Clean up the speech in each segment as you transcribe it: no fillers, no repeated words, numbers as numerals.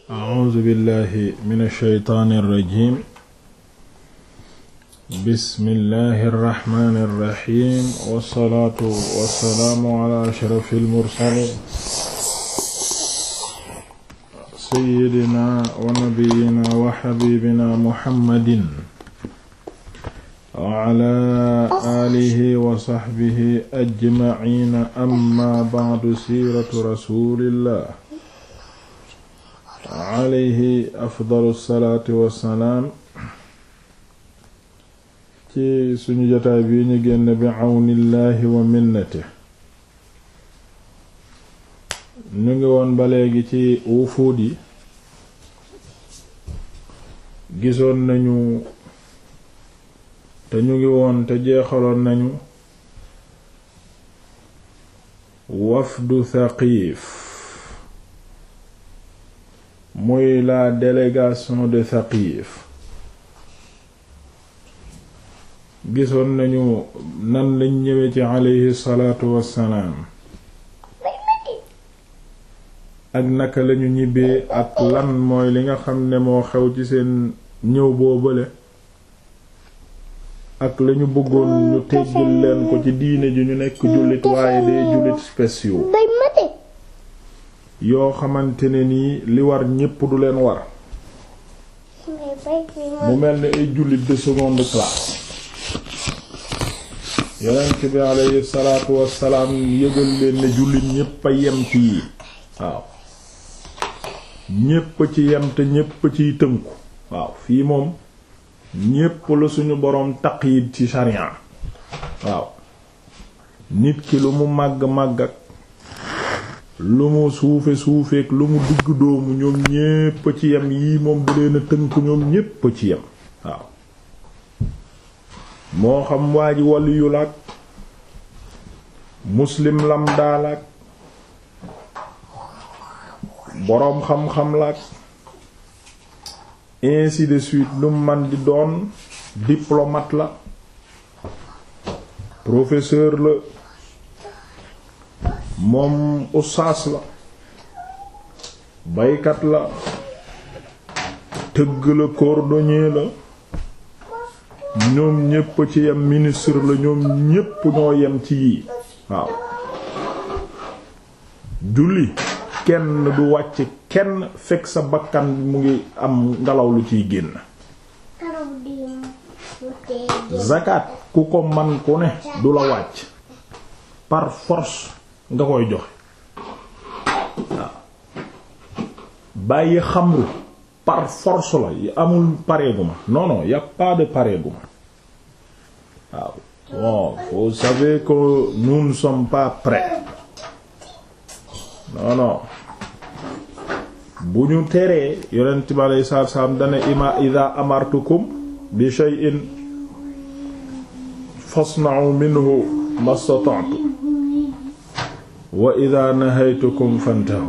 A'uuzu billahi mina shaytaani rajiim. Bismillahi rahmaani rahiim. Wassalaatu wassalaamu ala ashrafil mursaliin. Sayyidinaa wa nabiyyinaa wa habiibinaa Muhammadin wa ala aalihi wa sahbihi ajma'iin. Amma ba'du, siiratu rasuulillah alayhi afdalu salaatu wassalaam. ci suñu jotaay bi ñu génn bi àwnillaahi wa minnati, ñu ngi woon ba léegi ci wufuud yi. gisoon nañu te ñu ngi woon te jeexaloon nañu wafdu Thaqif, muy la délégation de Thaqif. gisoon nañu nan lañ ñëwee ci aleyhi salaatu wassalaam ak naka lañu ñibbee ak lan mooy li nga xam ne moo xew ci seen ñëw boobale ak lañu bëggoon ñu teggil leen ko ci diine ji ñu nekk jullit waaye day jullit spéciaux yoo xamante ne nii li war ñépp du leen war, mu mel ni ay jullit de seconde classe. yonent bi alayhi salaatu wassalaam yëgal leen ne jullit ñépp a yem ci yi, waaw ñépp ci yem te ñépp ciy tënku. waaw fii moom ñépp la suñu boroom taqyid ci sharia. waaw nit ki lu mu màgg-màgg ak lu mu suufeek lu mu digg doomu, ñoom ñépp ci yem. yii moom bu leen a tënk, ñoom ñépp ci yem. waaw moo xam waa ji waliyu laak muslim lam daalaak boroom xam-xam laak ainsi de suite, lu man di doon, diplomate la, professeur la, moom ustaas la, baykat la, tëgg la, cordonnier la, ñoom ñépp ci yem. ministre la, ñoom ñépp ñoo yem ci yii. waaw julli kenn du wàcc kenn fekk sa bakkan mu ngi am ngelaw lu ciy génn. zakat ku ko man ku ne du la wàcc, par force nga koy joxe. waaw bàyyi xamru par force la, amul pareeguma. non y a pas de pareeguma. waaw bon, vous savez que nous ne sommes pas prêts. non bu ñu teree, yonent bi alayhi salaatu salaam dana idha amartukum bi shay'in fasna'u minhu mastata'tum wa idha nahaytukum fantahu.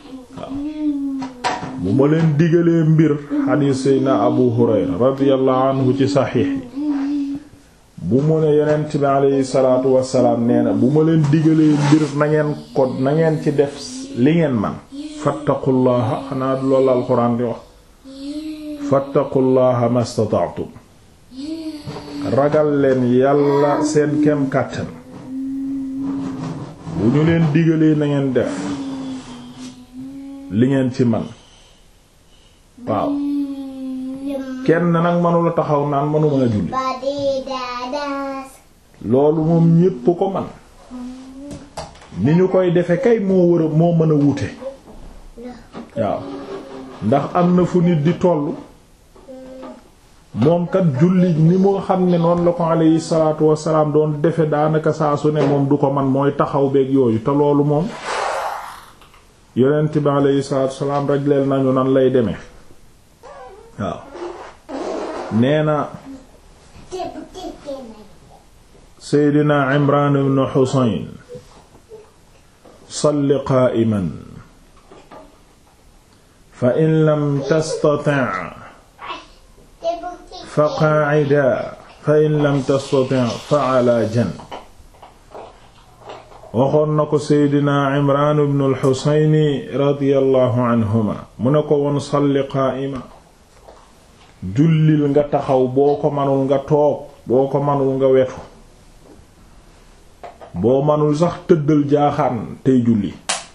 bu ma leen digalee mbir, xadiis Seydina Abu Hurayra radiyallahu anhu ci saxiix yi, bu mu ne yonent bi alayhi salaatu wassalaam nee na bu ma leen digalee mbir na ngeen ci def li ngeen man. fattaqullaha, xanaa du loolu alxuraan di wax, fattaqullaha mastata'tum, ragal leen yàlla seen kem kàttan. bu ñu leen digalee na ngeen def li ngeen ci man. waaw kenn nag mënula taxaw naan mënuma julli, loolu moom ñépp ko man. ni ñu koy defe kay moo mën a wuute. waaw ndax am na fu nit di tollu, moom kat julli ni mu xam ne noonu la ko alayhi salaatu wassalaam doon defe daanaka saa su ne moom du ko man, mooy taxaw beeg yooyu. te loolu moom yonent bi alayhi salaatu wassalaam regleel nañu nan lay demee. waaw nee na Seydina Imraan ibn Husayn, salli qaa'iman fa in lam tastati' fa qaa'idan fa in lam tastati' fa 'alaa janb. waxoon na ko seydina Imraan ibn al-Husayni radiyallahu anhuma mu ne ko woon salli qaa'ima jullil nga taxaw boo ko manul nga toog boo ko manul nga wetu boo manul sax tëddal jaaxaan tey julli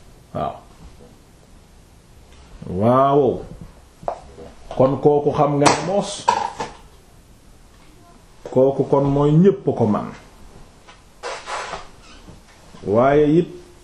waaw kon kooku xam nga ne moos kooku kon mooy ñépp ko man waaye it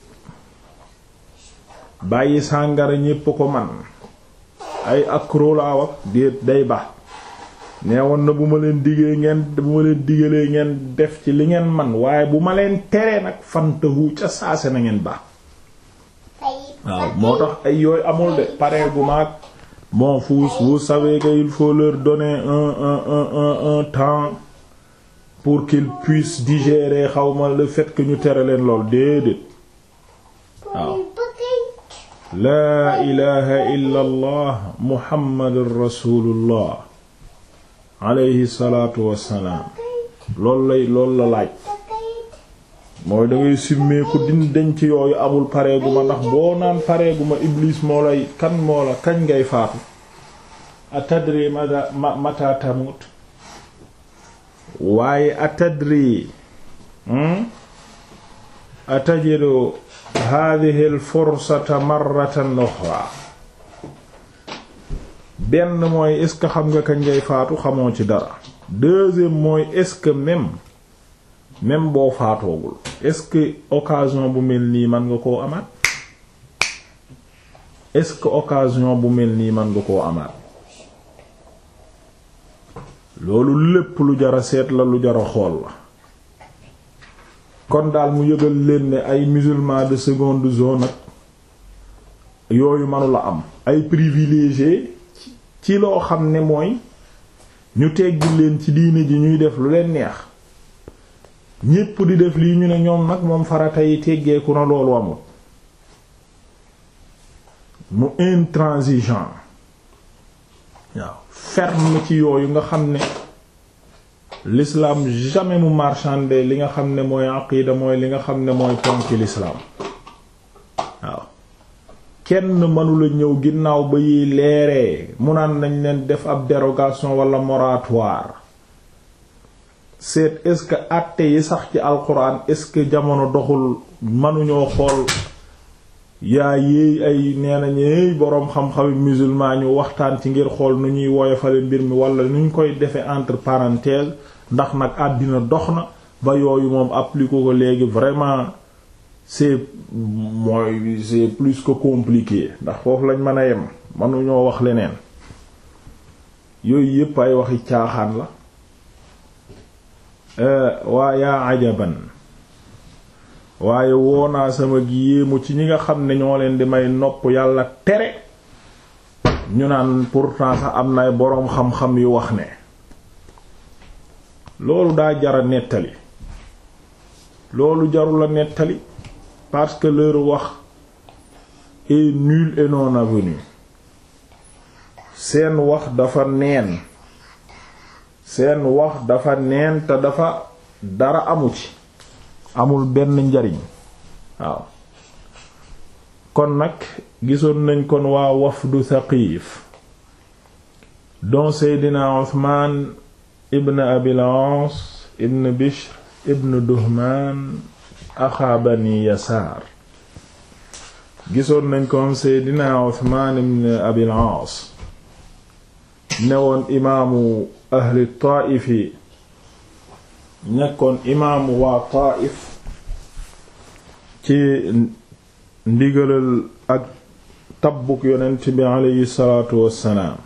bàyyi sàngara ñépp ko man ay akrolaaw ak déet day ba neewoon na bu ma leen digalee ngeen def ci li ngeen man waaye bu ma leen teree nag fantahu ca saase na ngeen ba waaw moo tax ay yooyu amul de pareil bu maag bon vous savez que il faut leur donner un temps pour qu'ils puissent digérer xawma le fait que ñu tere leen lool déedéet waaw laa ilaha illa allah muhammadur rasulullah alayhi salatu wassalaam loolu la laaj mooy da ngay simmeeku din denc yooyu amul pareeguma ndax boo naan pareeguma iblis moo lay kañ ngay faatu atadri mata tamut waaye atadri atajidu hadhihi al fursata marratan ukhra benn mooy est-ce que xam nga kañ ngay faatu xamoo ci dara deuxième mooy est-ce que même boo faatoogul est-ce que occasion bu mel nii mën nga koo amaat est-ce que occasion bu mel nii mën nga koo amaat loolu lépp lu jara seet la lu jara xool la kon daal mu yëgal leen ne ay musulmans de seconde zone ak yooyu manula am ay privilégiés ci loo xam ne mooy ñu teggi leen ci diine ji ñuy def lu leen neex ñépp di def lii ñu ne ñoom nag moom farata yi teggeeku na loolu amul mu intransigeant waaw ferme ci yooyu nga xam ne l'islam jamais mu marchander li nga xam ne mooy aqida mooy li nga xam ne mooy ponki l'islam waaw kenn mënula ñëw ginnaaw ba yi leeree mu naan nañ leen def ab dérogation wala moratoire c'est est-ce que àtte yi sax ci alquran est-ce que jamono doxul mënuñoo xool yaa yéey ay nee nañu boroom xam-xami musulman ñu waxtaan ci ngir xool nu ñuy woyofale mbir mi wala nu ñu koy defee entre parenthèses ndax nag àddina dox na ba yooyu moom appliqué ko léegi vraiment c'est plus que compliqué ndax foofu lañ mën a yem mënuñoo wax leneen yooyu yépp ay waxi caaxaan la waa yaa ajaban waaye woonaa sama gi yéemu ci ñi nga xam ne ñoo leen di may nopp yàlla tere ñu naan pourtant sax am na ay boroom xam-xam yu wax ne loolu daa jara nettali loolu jarula nettali parce que leur wax est nul et non avenu seen wax dafa neen te dafa dara amu ci amul benn njariñ waaw kon nag gisoon nañ kon waa wafdu Thaqif don Seydina Uthman ibn Abil Aas ibn Bishr ibn Duhman axaa Bani Yasaar gisoon nañ kon Seydina Uthman ibn Abil Aas newoon imaamu ahli Taa'if yi nekkoon imaamu waa Taa'if ci ndigalal ak tabbuk yonent bi aleyhi salaatu wassalaam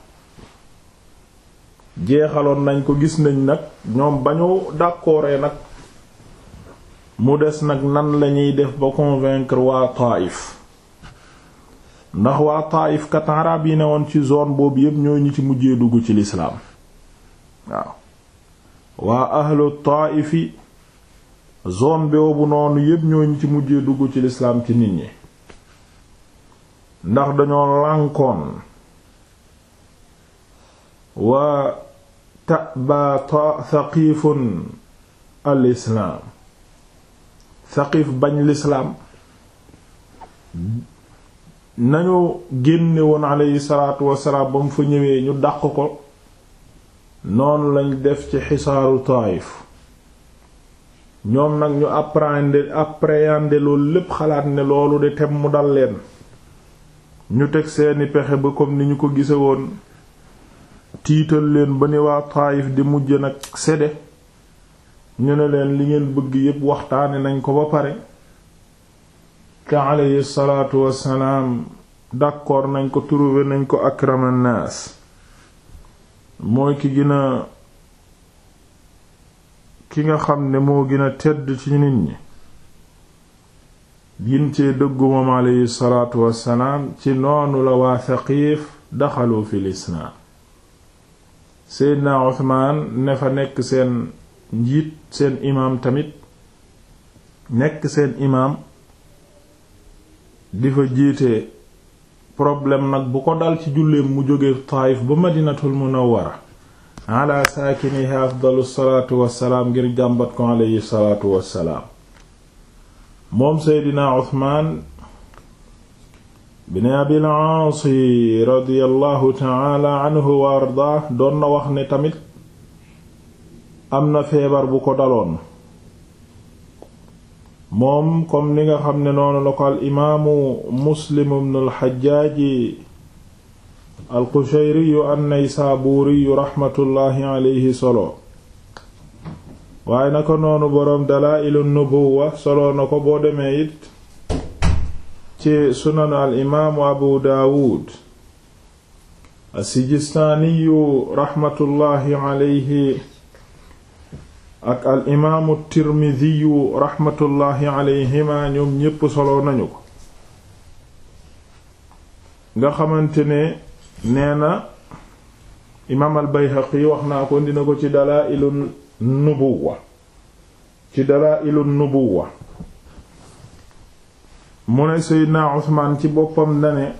jeexaloon nañ ko gis nañ nag ñoom ba ñu d'accordé nag mu des nag nan lañuy def ba convaincre waa Taa'if ndax waa Taa'if kat arab yi ne woon ci zone boobu yépp ñoo ñi ci mujjee dugg ci lislaam waaw waa ahlu Taa'ifi zone boobu noonu yépp ñoo ñi ci mujjee dugg ci lislaam ci nit ñi ndax dañoo lànkoon wa ta'ba Thaqifun al islaam Saqif bañ lislaam nañu génne woon alayhi salaatu wassalaam ba mu fa ñëwee ñu dàq ko noonu lañ def ci xisaaru Taayif ñoom nag ñu appréhender loolu lépp xalaat ne loolu de tem mu dal leen ñu teg seeni pexe ba comme ni ñu ko gise woon tiital leen ba ni waa Taayif di mujj nag sédde ñu ne leen li ngeen bëgg yépp waxtaane nañ ko ba pare te alayhi salaatu wassalaam d'accord nañ ko trouvé nañ ko akraman naas mooy ki nga xam ne moo gën a tedd ci nit ñi gin cee dëggu moom alayhi salaatu wassalaam ci noonu la waa Saqiif daxalu fil islaam Seydina Usmaan ne fa nekk seen njiit seen imaam tamit nekk seen imaam di fa jiite problème nag bu ko dal ci julleem mu jóge Taayif ba Madinatul Munawwara ala saakiniha afdalu salaatu wassalaam ngir jàmbat ko alayhi salaatu wassalaam moom Seydina Usmaan bin Abil Aas radiyallahu ta'ala anhu wa ardaa doon na wax ne tamit am na feebar bu ko daloon moom comme ni nga xam ne noonu la ko al imaamu Muslim ibn al Hajjaaj al Qushayri an-Naysaburi raxmatullaahi alayhi solo waaye na ko noonu boroom Dalaa'ilun Nubuwwa solo na ko boo demee it ci sunan al imaamu Abu Daawud as-Sijistaaniyu raxmatullaahi alayhi ak al imaamu Tirmidiyu raxmatullaahi alayhima ñoom ñépp solo nañu ko nga xamante ne nee na imaam al Bayhaqi wax naa ko dina ko ci Dalaa'ilun Nubuwwa mu ne Seydina Usmaan ci boppam dane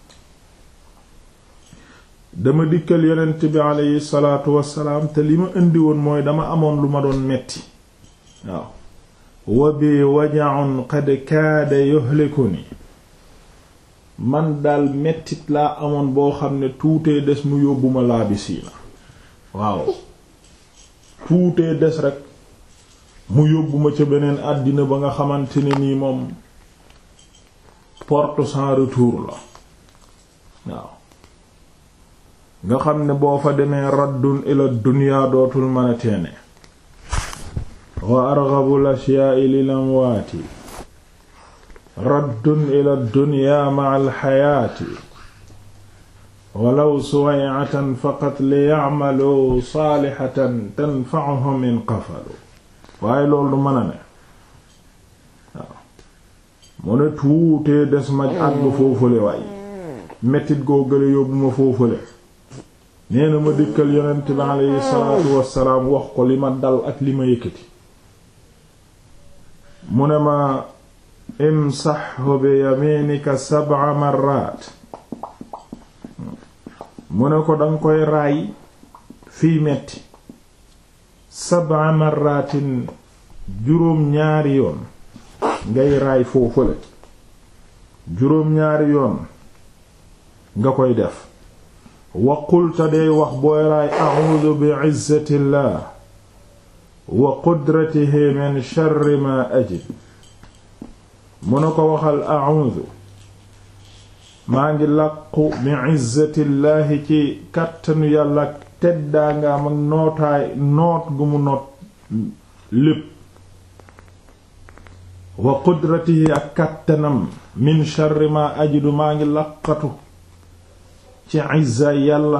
dama dikkal yonent bi aleyhi salaatu wassalaam te li ma indi woon mooy dama amoon lu ma doon metti waaw wa bi waja'un qad kaada yuhlikuni man daal mettit laa amoon boo xam ne tuutee des mu yóbbu ma laabisiina waaw tuutee des rek mu yóbbu ma ca beneen àddina ba nga xamante ne nii moom porte sans retour la waaw nga xam ne boo fa demee raddun ila dunya dootul mën a teene wa arghabul ashyaa'i lil amwaati raddun ila dunya ma'al hayaati walaw suway'atan faqat li ya'malu saalihatan tanfa'uhum in qafalu waaye loolu du mën a ne waaw mu ne tuutee des ma àgg foofule waaye mettit goo gële yóbbu ma foofule nee na ma dikkal yonent bi aleyhi salaatu wassalaam wax ko li ma dal ak li ma yëkkati mu ne ma imsahu bi yaminika 7 marrat mu ne ko danga koy raay fii metti 7 marratin juróom-ñaari yoon ngay raay foofule juróom-ñaari yoon nga koy def wa qulta day wax booy raay a'uudu bi izzatillah wa qudratihi min sharri ma ajid mu na ko waxal a'uudu maa ngi làqu bi izzatillahi ci kàttanu yàlla teddaangaam ak nootaay noot gu mu noot lépp wa qudratihi ak kàttanam min sharri ma ajidu maa ngi làqatu ci izza yàlla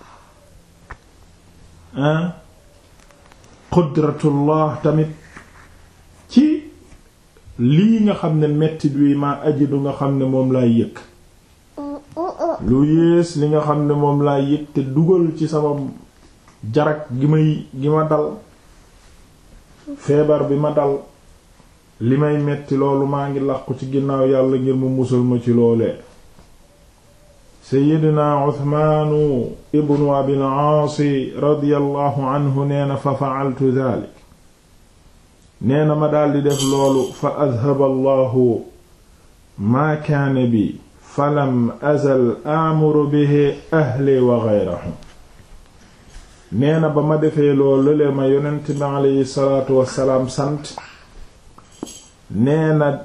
qudratullah tamit ci lii nga xam ne mettit wi ma ajidu nga xam ne moom laay yëg lu yées li nga xam ne moom laay yëg te dugal ci sama jarak gi ma dal feebar bi ma dal li may metti loolu maa ngi làqu ci ginnaaw yàlla ngir mu musal ma ci loolee Seyyidina Usmaanu ibnu Abil Aas radiyallahu anhu nee na fa fa'altu dhalik nee na ma daldi def loolu fa adhaba allahu maa kaana bi falam azal amuru bihi ahli wa ghayrahum. nee na ba ma defee loolu le ma yonent bi aleyhi salaatu wassalaam sant, nee na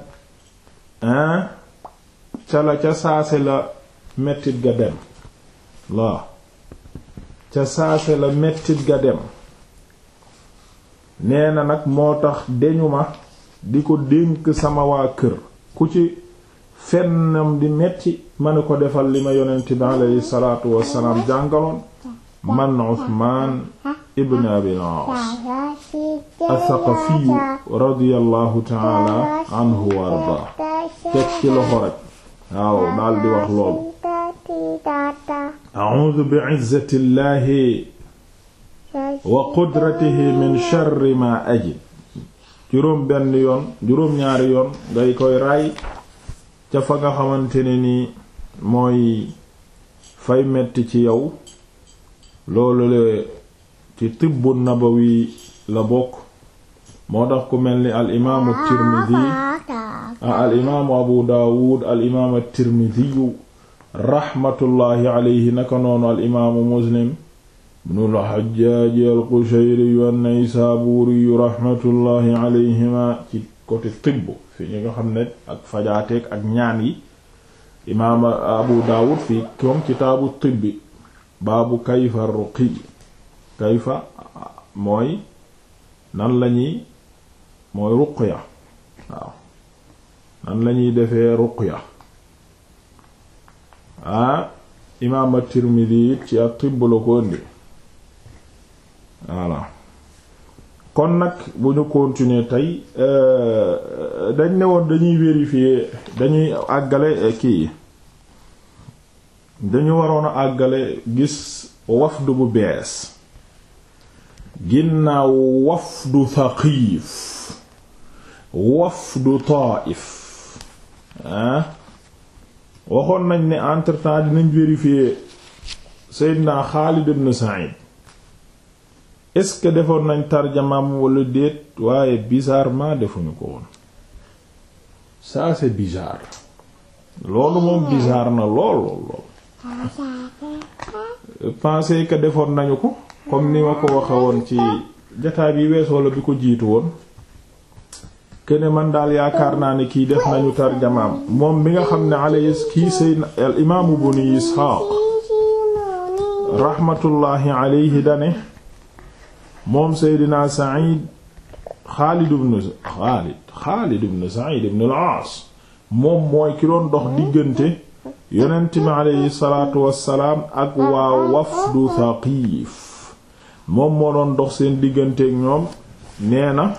ca saase la mettit ga dem ca saase la mettit ga dem. nee na nag moo tax deñu ma di ko dénk sama waa kër, ku ci fennam di metti ma ne ko defal li ma yonent bi aleyhi salaatu wassalaam jàngaloon man Usmaan ibn Abil Aas as-Saqafiyu radiyallahu ta'ala anhu wa ardaa teg ci loxo rek waaw daal di wax loolu a'uudu bi'izzati llahi wa qudratihi min sharri ma ajid. juróom-ñaari yoon ngay koy raay ca fa nga xamante ne ni mooy fay metti ci yow. loolu le ci tibbu nabawi la bokk. moo tax ku mel ni al imaamu Tirmidi al imaamu Abu Daawud al imaamu Tirmidi raxmatullaahi alayhi naka noonu al imaamu Muslim ibnul Hajjaaj al-Qushayri an-Naysaabuuri raxmatullaahi alayhima ci côté tibb fi ñi nga xam ne ak fajaateek ak ñaan yi. imaam Abu Daawud fi comme kitaabu tibbi baabu kayfa ruqi kayfa mooy nan lañuy mooy ruqya waaw nan lañuy defee ruqya imaam at-Tirmidhi ci at-tibb la ko indi voilà. kon nag bu ñu continuer tey dañ ne woon dañuy vérifier dañuy àggale kii dañu waroon a àggale gis wafdu bu bees ginnaaw wafdu Thaqif wafdu Taif waxoon nañ ne entre-temps dinañ vérifier Seydina Xaalid ibn Sa'id est-ce que defoon nañ tarjamaam wala déet, waaye bizarrement defuñu ko woon. Ça c'est bizarre loolu moom bizarre na lool. Pensez que defoon nañu ko comme ni ma ko waxe woon ci jotaay bi wees wala bi ko jiitu woon kene man daal yaakaar naa ne kii def nañu tarjamaam moom mi nga xam ne alayhi kii sayyidina al imaamu Ibn Isxaaq rahmatullahi alayhi dane moom Seydina Sa'id Xaalid ibn Sa'id ibn al-Aas moom mooy ki doon dox diggante yonent mi alayhi salaatu wassalaam ak waa wafdu Thaqif moom moo doon dox seen digganteek ñoom nee na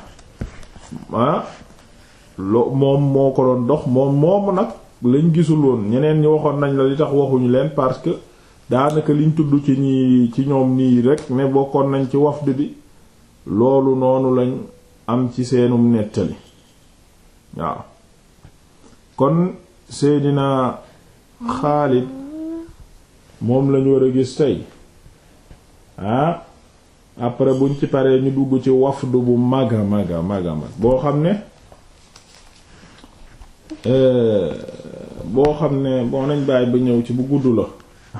moom moo ko doon dox moomu nag lañ gisul woon ñeneen ñi waxoon nañ la li tax waxuñu leen parce que daanaka liñ tudd ci ñoom nii rek ne bokkoon nañ ci wafd bi loolu noonu lañ am ci seenum nettali waaw. kon Seydina Xaalid moom lañu war a gis tey après buñ ci paree ñu dugg ci wafdu bu mag boo xam ne boo nañ bàyyi ba ñëw ci bu gudd la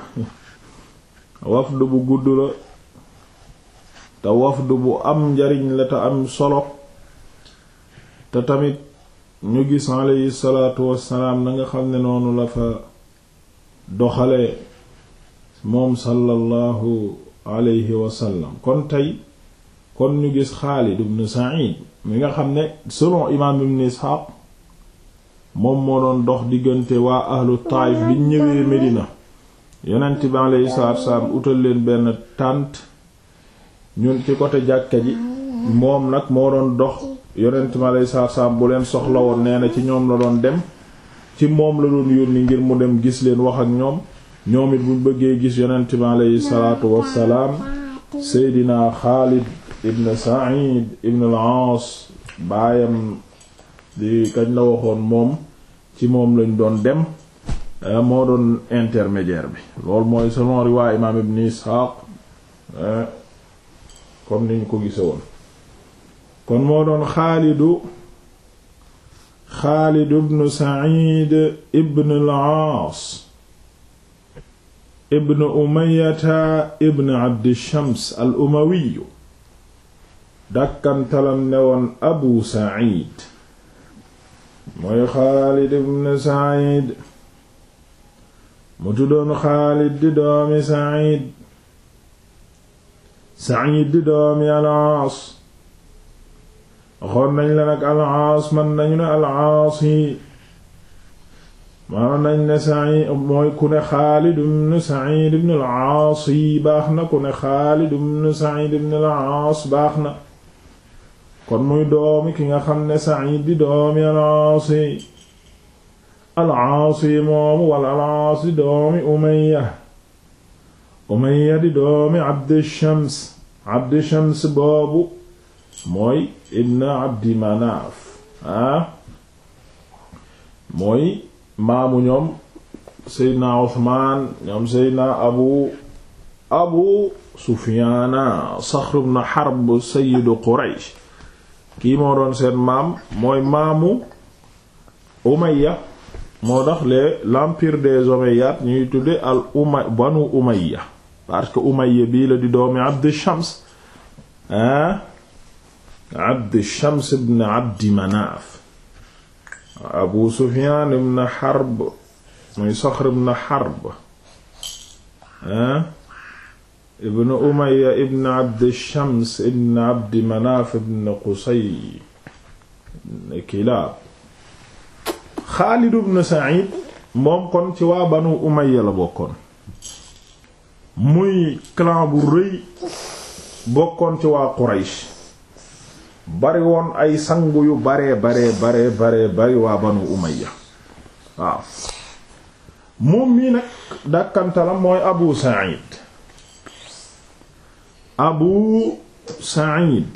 wafdu bu gudd la te wafdu bu am njariñ la te am solo te tamit ñu gis alayhi salaatu wassalaam na nga xam ne noonu la fa doxale moom sallallahu alayhi wasallam. kon ñu gis Xaalid ibn Sa'id mi nga xam ne selon imaam ibn Ishaq moom moo doon dox diggante waa ahlu Taayif biñ ñëwee Medina yonent bi alayhi salaatu wassalaam utal leen benn tànt ñun ci côté jàkka ji moom nag moo doon dox yonent bi alayhi salaatu wassalaam bu leen soxla woon nee na ci ñoom la doon dem ci moom la doon yónni ngir mu dem gis leen wax ak ñoom it buñ bëggee gis yonent bi alayhi salaatu wassalaam. Seydina Xaalid ibn Sa'id ibn al-Aas baayam di kañ la waxoon moom ci moom lañ doon dem moo doon intermédiaire bi loolu mooy selon riwaaya imaam ibn Ishaq comme niñ ko gise woon. kon moo doon Xaalid ibn Sa'id ibn al-Aas ibn Umayyata ibn Abdi Shams al-Umawi dakkantalam ne woon Abu Sa'id mooy Xaalid ibn Sa'id mu tuddoon Xaalid di doomi Sa'id di doomi al-Aas waxoon nañ la nag al-Aas man nañu ne al-Aas yi man nañ ne Sa'id mooy ku ne Xaalid ibn Sa'id ibn al-Aas yi baax na ku ne Xaalid ibn Sa'id ibn al-Aas baax na kon muy doomi ki nga xam ne Sa'id di doomi al-Aas yi moomu wala al-Aas di doomi Umayya di doomi Abdi Shams boobu mooy ibn Abdi Manaaf mooy maamu ñoom Seydina Usmaan ñoom Seydina Abu Sufyaana Saxr ibn Harb sayyidu Quraysh kii moo doon seen maam mooy maamu Umayya moo tax l'empire des Omeyyades ñuy tudde Banu Umayya parce que Umayya bii la di doomi Abdi Shams Abdi Shams ibn Abdi Manaaf Abu Sufyaan ibn Harb muy Saxr ibn Harb ibn Umayya ibn Abdi Shams ibn Abdi Manaaf ibn Qusay ibn Kilaab Xaalid ibn Sa'id moom kon ci waa Banu Umayya la bokkoon muy clan bu rëy bokkoon ci waa Quraysh bari woon ay sangu yu bari waa Banu Umayya waaw moom mii nag dàkkantalam mooy Abu Sa'id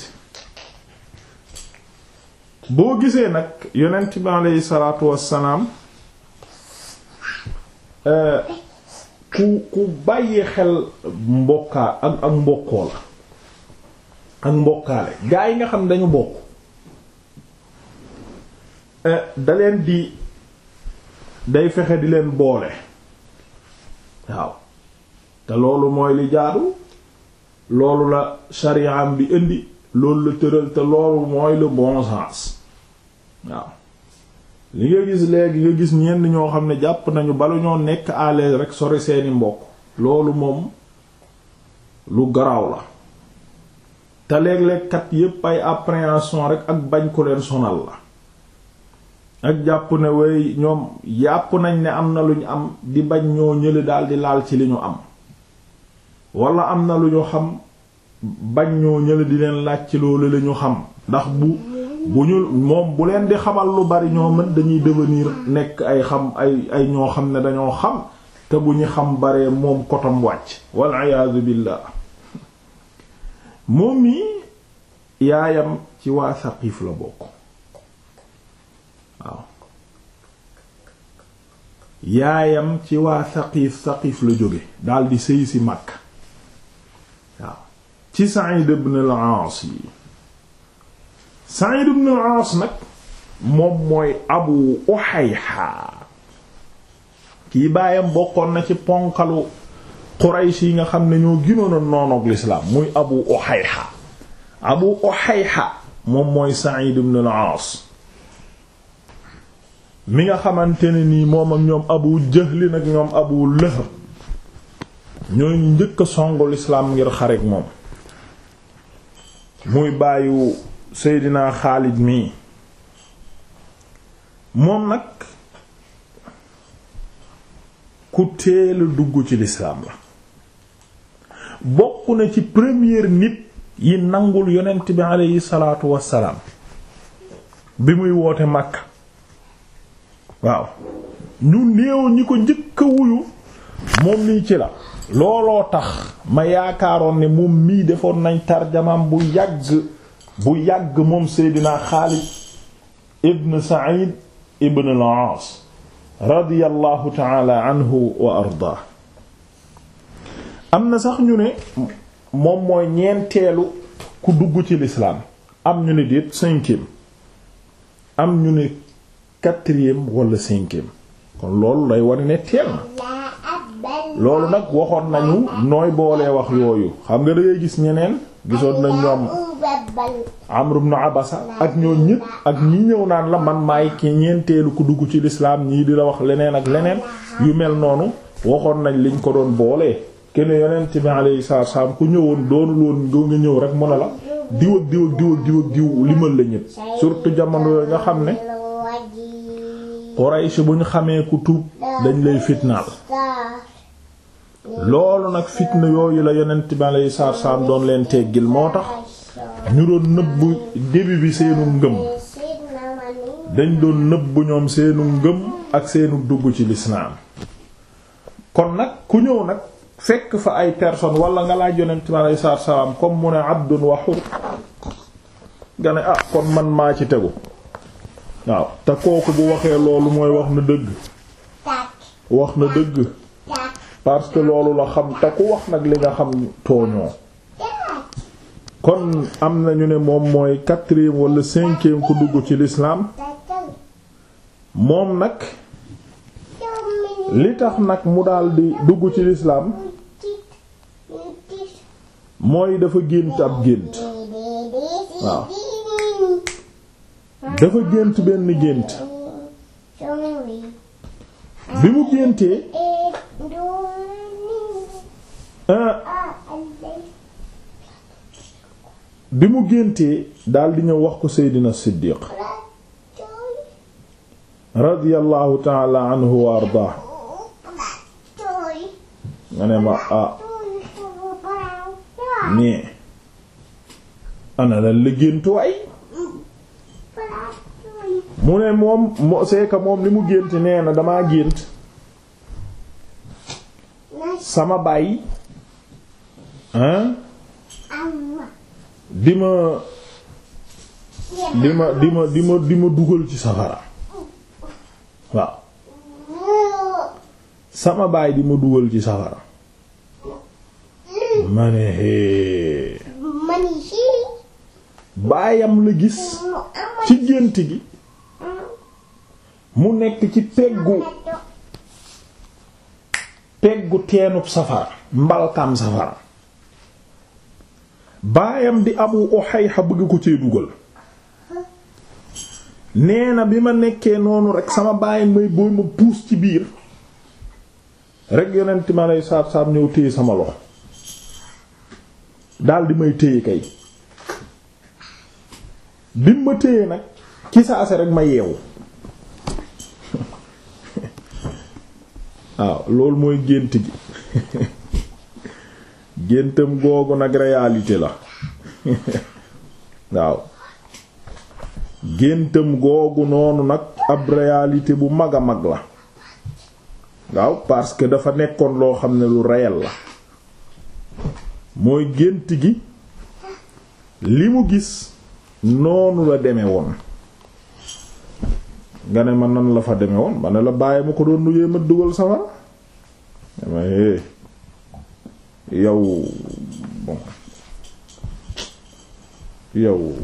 boo gisee nag yonent bi aleyhi salaatu wassalaam ku bàyyi xel mbokkaa ak mbokkoo la ak mbokkaale gaa yi nga xam dañu bokk da leen day fexe di leen boole waaw te loolu mooy li jaadu loolu la shari'am bi indi loolu la tëral te loolu mooy le bon sens waaw li nga gis léegi nga gis ñenn ñoo xam ne jàpp nañu bala ñoo nekk à l'aise rek sori seeni mbokk loolu moom lu garaaw la te léeg-léeg kat yépp ay appréhension rek ak bañ ko leen sonal la ak jàpp ne way ñoom yàpp nañ ne am na lu ñu am di bañ ñoo ñële daal di laal ci li ñu am wala am na lu ñu xam bañ ñoo ñële di leen laaj ci loolu la ñu xam ndax bu ñu moom bu leen di xamal lu bari ñoo mën dañuy devenir nekk ay ñoo xam ne dañoo xam te bu ñu xam baree moom kotom wàcc wal iyaadu billah moom mi yaayam ci waa Saqif la bokk waaw yaayam ci waa Saqif la jóge daldi sëy si Makka waaw ci Sa'id ibn al-Aas yi Sa'id ibn al-Aas nag moom mooy Abu Uhayha kii baayam bokkoon na ci ponkalu Quraysh yi nga xam ne ñoo gënoon a noonoog lislaam muy Abu Uhayha moom mooy Sa'id ibn al-Aas mi nga xamante ne nii moom ak ñoom Abu Jahl nag ñoom Abu Lahab ñooy njëkk a songu lislaam ngir xarek moom muy bàyyu Seydina Xaalid mii moom nag ku teel a dugg ci lislaam la bokk na ci première nit yi nangul yonent bi aleyhi salaatu wassalaam bi muy woote Makka waaw ñu néew ñi ko njëkk a wuyu moom mii ci la looloo tax ma yaakaaroon ne moom mii defoon nañ tarjamaam bu yàgg moom Seydina Xaalid ibn Sa'id ibn al-Aas radiyallahu ta'ala anhu wa ardaa am na sax ñu ne moom mooy ñeenteelu ku dugg ci lislaam am ñu ne déet 5e am ñu ne 4e wala 5e kon loolu day war ne teel na loolu nag waxoon nañu nooy boolee wax yooyu xam nga da ngay gis ñeneen gisoon nañ ñoom Amr ibn Abasa ak ñoo ñëpp ak ñi ñëw naan la man maay ki ñeenteelu ku dugg ci lislaam ñii di la wax leneen ak leneen yu mel noonu waxoon nañ liñ ko doon boolee kenn yonent bi alayhi salaam ku ñëwoon doonul woon nga ñëw rek mën a la diw ak diw ak diw ak diw ak diw limal la ñëpp surtout jamono yooyu nga xam ne Quraysh bu ñu xamee ku tuub dañ lay fitnaal loolu nag fitna yooyu la yonent bi alayhi salaam doon leen teggil moo tax ñu doon nëbbu début bi seenu ngëm dañ doon nëbbu ñoom seenu ngëm ak seenu dugg ci lislaam kon nag ku ñëw nag fekk fa ay personnes wala nga laaj yonent bi alayhi salaam comme mu ne abdun wa hur nga ne kon man maa ci tegu waaw te kooku bu waxee loolu mooy wax na dëgg parce que loolu la xam te ku wax nag li nga xam tooñoo kon am na ñu ne moom mooy 4e wala 5e ku dugg ci l'islam moom nag li tax nag mu daldi dugg ci l'islam mooy dafa gént ab gént waaw dafa gént benn gént bi mu géntee daldi ñëw wax ko Seydina Siddiq radiyallahu ta'ala anhu wa ardaa nga ne ma mais ana lan la gént waay mu ne moom c'est que moom li mu gént nee na damaa gént sama baay di ma dugal ci safara waaw sama baay di ma dugal ci safara ma ne hee baayam la gis ci gént gi mu nekk ci peggu teenub safara mbalkam safara baayam di Abu Uhayha bëgg ko cee dugal nee na bi ma nekkee noonu rek sama baay may booy ma puus ci biir rek yonent ma lay saab ñëw téye sama loxo daldi may téye kay bi ma téye nag ci saase rek ma yeewu waaw loolu mooy gént gi géntam googu nag réalité la waaw géntam googu noonu nag ab réalité bu mag a mag la waaw parce que dafa nekkoon loo xam ne lu réel la mooy gént gi li mu gis noonu la deme woon nga ne ma nan la fa deme woon ma ne la bàyyi ma ko doon nuyee ma dugal sama dama yow bon yow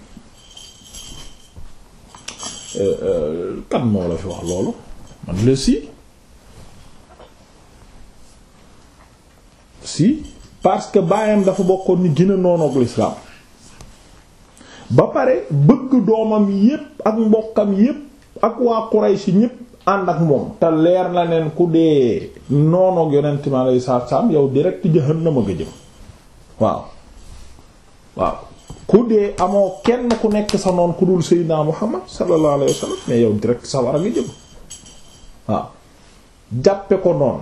kan moo la fi wax loolu man la si parce que baayam dafa bokkoon ni gën a noonoog l'islam ba pare bëgg doomam yépp ak mbokkam yépp ak waa Quraysh ñépp ànd ak moom te leer na leen ku dee noonoog yonent mi alayhi salaatu salaam yow direct jahannama nga jëm waaw ku dee amoo kenn ku nekk sa noon ku dul Seydina Muhammad sallallahu alayhi wa sallam mais yow direct sawara nga jëm waaw jàppe ko noonu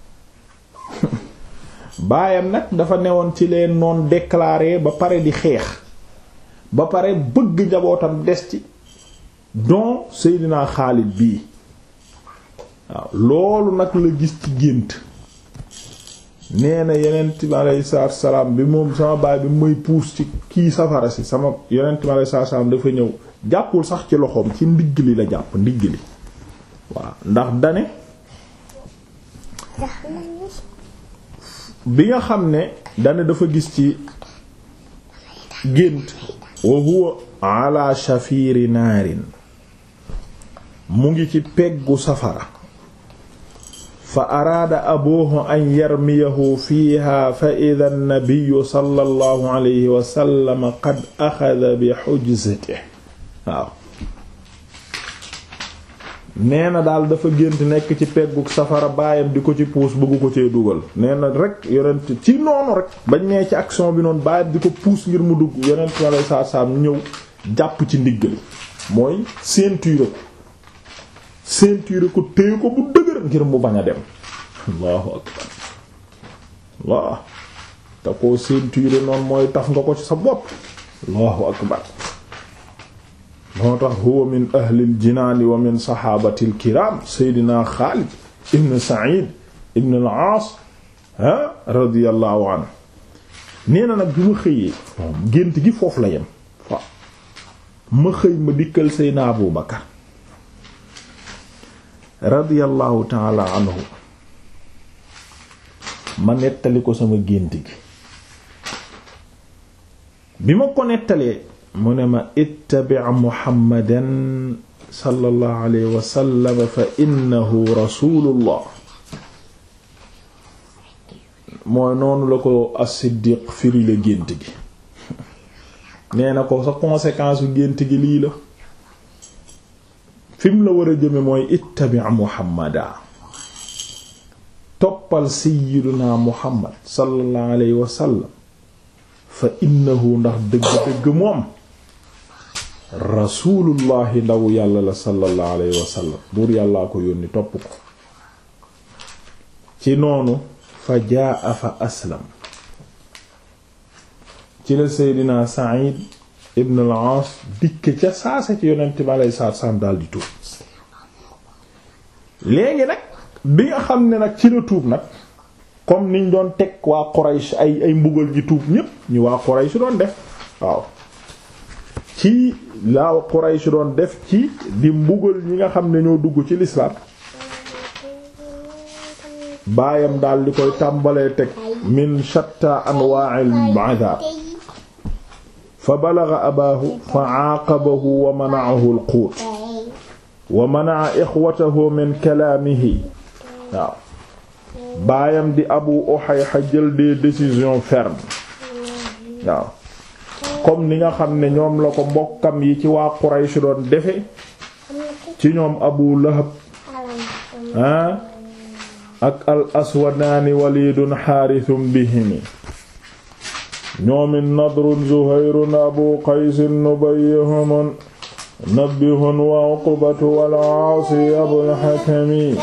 baayam nag dafa newoon ci leen noon déclaré ba pare di xeex ba pare bëgg njabootam des ci don Seydina Xaalid bii waaw loolu nag la gis ci gént nee na yonent bi alayhi salaam bi moom sama baay bi muy puus ci kii safara si sama yonent bi alayhi salaam dafa ñëw jàppul sax ci loxoom ci ndigg li la jàpp ndigg li waaw ndax dane bi nga xam ne dane dafa gis ci gént wa huwa ala shafiiri naarin mu ngi ci peggu safara fa araada abuhu an yarmiyahu fiiha fa ida nnabiyu sallallahu alayhi wa sallam qad axada bi hujzatihi waaw nee na daal dafa gént nekk ci peggu safara baayam di ko ci puus bëggu ko cee dugal nee na rek yonent ci noonu rek bañ nee ci action bi noonu baayam di ko puus ngir mu dugg yonent sallallahu alayhi wasallam ñëw jàpp ci ndiggali mooy ceinture ko téye ko bu dëgër ngir mu bañ a dem allahu akbar Allah te koo ceinture noonu mooy taf nga ko ci sa bopp allahu akbar moo tax huwa min ahlil jinaani wa min saxaabatil kiram Seydina Xaalid ibn Saïd ibn al-Aas radiyallahu anhu nee na nag bi ma xëyee gént gi foofu la yem waaw ma xëy ma dikkal Seydina Abu Bakar radiyallahu taala anhu ma nettali ko sama gént gi bi ma ko nettalee mu ne ma ittabi' Muhammadan sallallahu alayhi wa sallam fa innahu rasulullah mooy noonu la ko as-Siddiq firi la gént gi nee na ko sa conséquence u gént gi lii la fi mu la war a jëme mooy ittabi' Muhammadan toppal sayyiduna Muhammad sallallahu alayhi wa sallam fa innahu ndax dëgg-dëgg moom rasulullahi ndaw yàlla la sallallahu alayhi wa sallam buur yàllaa ko yónni topp ko ci noonu fa jaa fa aslam ci la seydina Sa'id ibn al-Aas dikke ca saasa ci yonent bi alayhi salaatu salaam daal di tuub léegi nag bi nga xam ne nag ci la tuub nag comme niñ doon teg waa Quraysh ay mbugal ji tuub ñépp ñu waa Quraysh doon def waaw ci laa Quraysh doon def ci di mbugal ñi nga xam ne ñoo dugg ci lislaam baayam daal di koy tàmbalee teg min shatta anwa'il adab fa balagha abaahu fa aaqabahu wa mana'ahu al-quut wa mana'a ikhwatahu min kalaamihi waaw baayam di Abu Uhayha jël des décisions fermes waaw comme ni nga xam ne ñoom la ko mbokkam yi ci waa Quraysh doon defe ci ñoom Abu Lahab ak al aswadaani walidun xaarithun bihimi ñoomin nadrun zuhayrun abu qaysin nubayyihum nabbihun wa uqbatu wal aasi abul hakami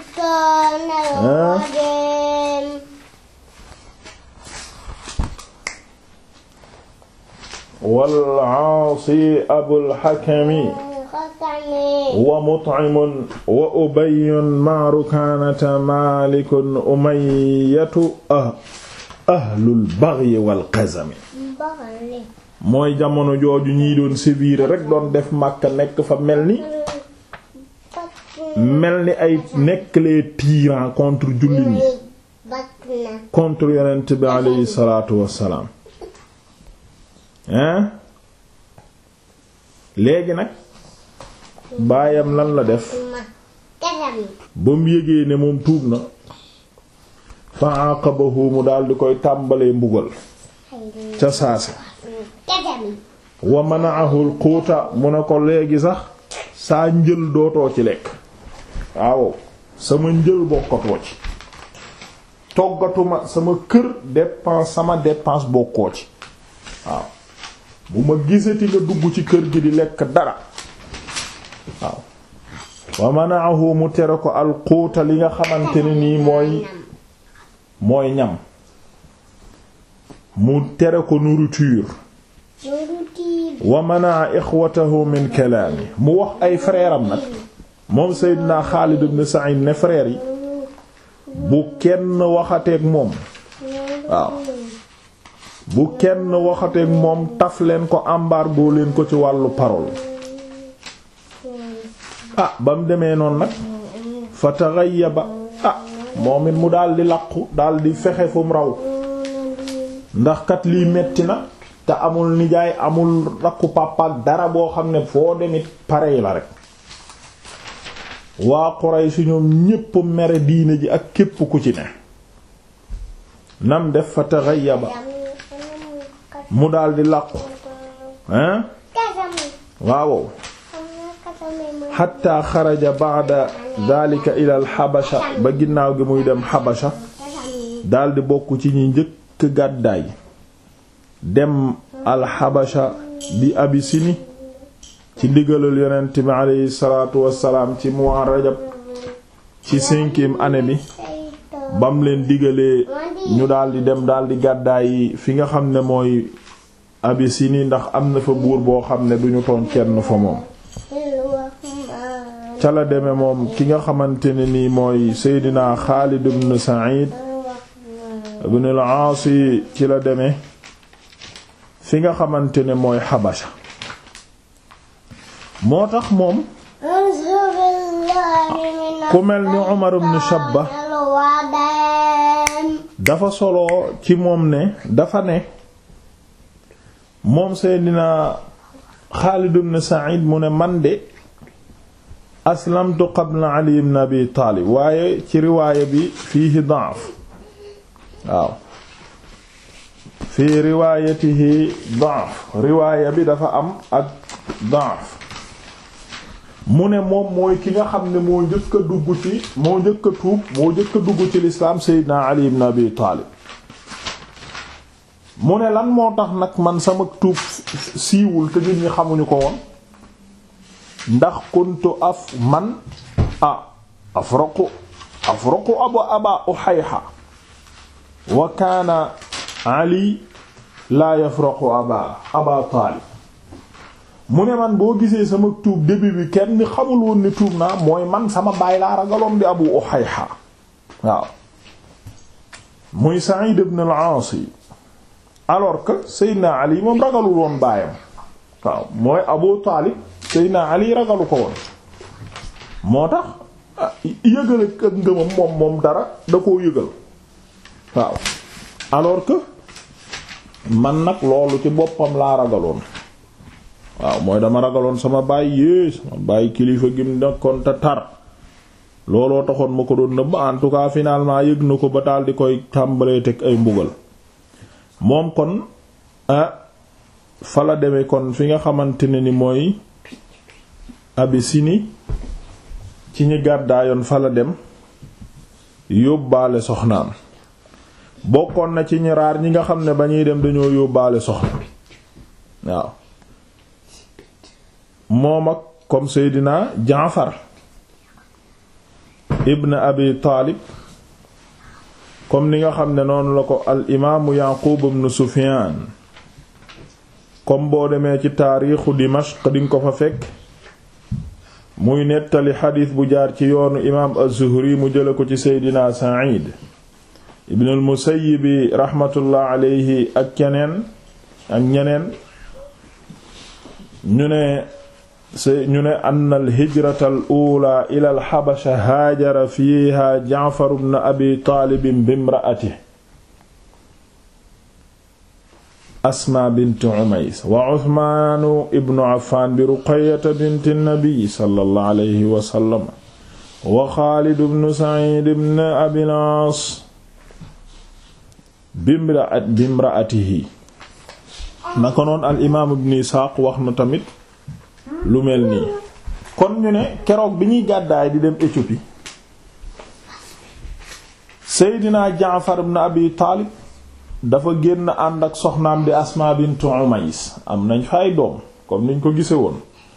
wal aasi abul hakami wa mut'imun wa ubayyun ma rukaanata maalikun umayyatu ahlul baghi wal qazami mooy jamono jooju ñii doon sévir rek doon def Makka nekk fa mel ni ay nekk les tyrans contre jullit ñi contre yonent bi alayhi salaatu wassalaam léegi nag baayam lan la def ba mu yégee ne moom tuub na fa aqabahu mu daal di koy tàmbalee mbugal ca saase wa mana'ahu al-quuta mu ne ko léegi sax saa njël dootoo ci lekk waaw sama njël bokkatoo ci toggatuma sama kër sama dépense bokkoo ci waaw bu ma gisati nga dugg ci kër gi di lekk dara waaw wa mana'ahu mu tere ko al-quuta li nga xamante ne nii mooy ñam mu tere ko nourriture wa mana'a ikhwatahu min kalaami mu wax ay frère am nag moom Seydina Xaalid ibn Sa'id ne frère yi bu kenn waxateeg moom waaw bu kenn waxateeg moom taf leen ko embargo leen ko ci wàllu parole ba mu demee noonu nag fa taghayyaba moom it mu daal di làqu daal di fexe fu mu raw ndax kat lii metti na te te amul nijaay amul rakku papa ak dara boo xam ne foo demit pare la rek. waa Quraysh ñoom ñépp mere diine ji ak képp ku ci ne. nam def fa taghayyaba mu daldi làqu hein waaw hatta xaraja ba'da dhalika ila al habasha ba ginnaaw gi muy dem habasha daldi bokk ci ñi njëkk gàddaay dem al habasha di Abisini ci ndigalal yonent bi aleyhi salaatu wassalaam ci mois rajab ci 5e année bi bam leen digalee ñu daldi dem daldi gàddaay fi nga xam ne mooy Abisini ndax am na fa buur boo xam ne duñu tooñ kenn fa moom ca la deme moom ki nga xamante ne nii mooy Seydina Xaalid ibn Sa'id ibn al-Aas ci la deme fi nga xamante ne mooy Habasha moo tax moom ku mel ni Umar ibn Shabba dafa solo ci moom ne dafa ne moom Seydina Xaalid ibn Sa'id mu ne man de aslamtu qabla Ali ibn Abi Taalib waaye ci riwaaya bi fiihi da'f waaw fii riwaayatihi da'f riwaaya bi dafa am ak da'f mu ne moom mooy ki nga xam ne moo njëkk a dugg ci moo njëkk a tuub moo njëkk a dugg ci lislaam Seydina Ali ibn Abi Taalib mu ne lan moo tax nag man sama tuub siiwul te nit ñi xamuñu ko woon ndax kuntu afraqu aba Uhayha wa kaana Ali laa yafraqu aba Taalib mu ne man boo gisee sama tuub début bi kenn xamul woon ni tuub naa mooy man sama baay laa ragaloon di Abu Uhayha waaw muy Sa'id ibn al-Aas alors que Seydina Ali moom ragalul woon baayam waaw mooy Abu Taalib Seydina Ali ragalu ko woon moo tax yëgal ak ngëmam moom dara da koo yëgal waaw alors que man nag loolu ci boppam laa ragaloon waaw mooy dama ragaloon sama baay kilifa gim nekkoon te tar looloo taxoon ma ko doon nëbb en tout cas finalement yëg na ko ba daal di koy tàmbalee teg ay mbugal moom kon fa la demee kon fi nga xamante ne ni mooy Abisini ci ñi gàddaayoon fa la dem yóbbaale soxnaam bokkoon na ci ñi raar ñi nga xam ne ba ñuy dem dañoo yóbbaale soxna waaw moom ak comme Seydina Jaafar ibn Abi Taalib comme ni nga xam ne noonu la ko al imaamu Yaqub ibn Sufyaan comme boo demee ci taarixu Dimashq dinga ko fa fekk muy nettali xadiis bu jaar ci yoonu imaam az-Zuhri mu jële ko ci Seydina Sa'id ibn al-Musayyib rahmatullah alayhi ak ñeneen ñu ne anna al-hijrata al-uula ila al-Habasha haajara fiiha Ja'far ibn Abi Taalib bimra'atihi Asmaa bint Umays wa Usmaan ibn Affaan bi Ruqayyata bint an-Nabi sallallahu alayhi wa sallam wa Xaalid ibn Sa'iid ibn Abil Aas bimra'atihi naka noonu al imaam Ibn Isxaaq wax na tamit lu mel nii kon ñu ne keroog bi ñuy gàddaay di dem Éthiopie Seydina Jaafar ibn Abi Taalib dafa génn ànd ak soxnaam di Asmaa bint Umays am nañ fay doom comme niñ ko gise woon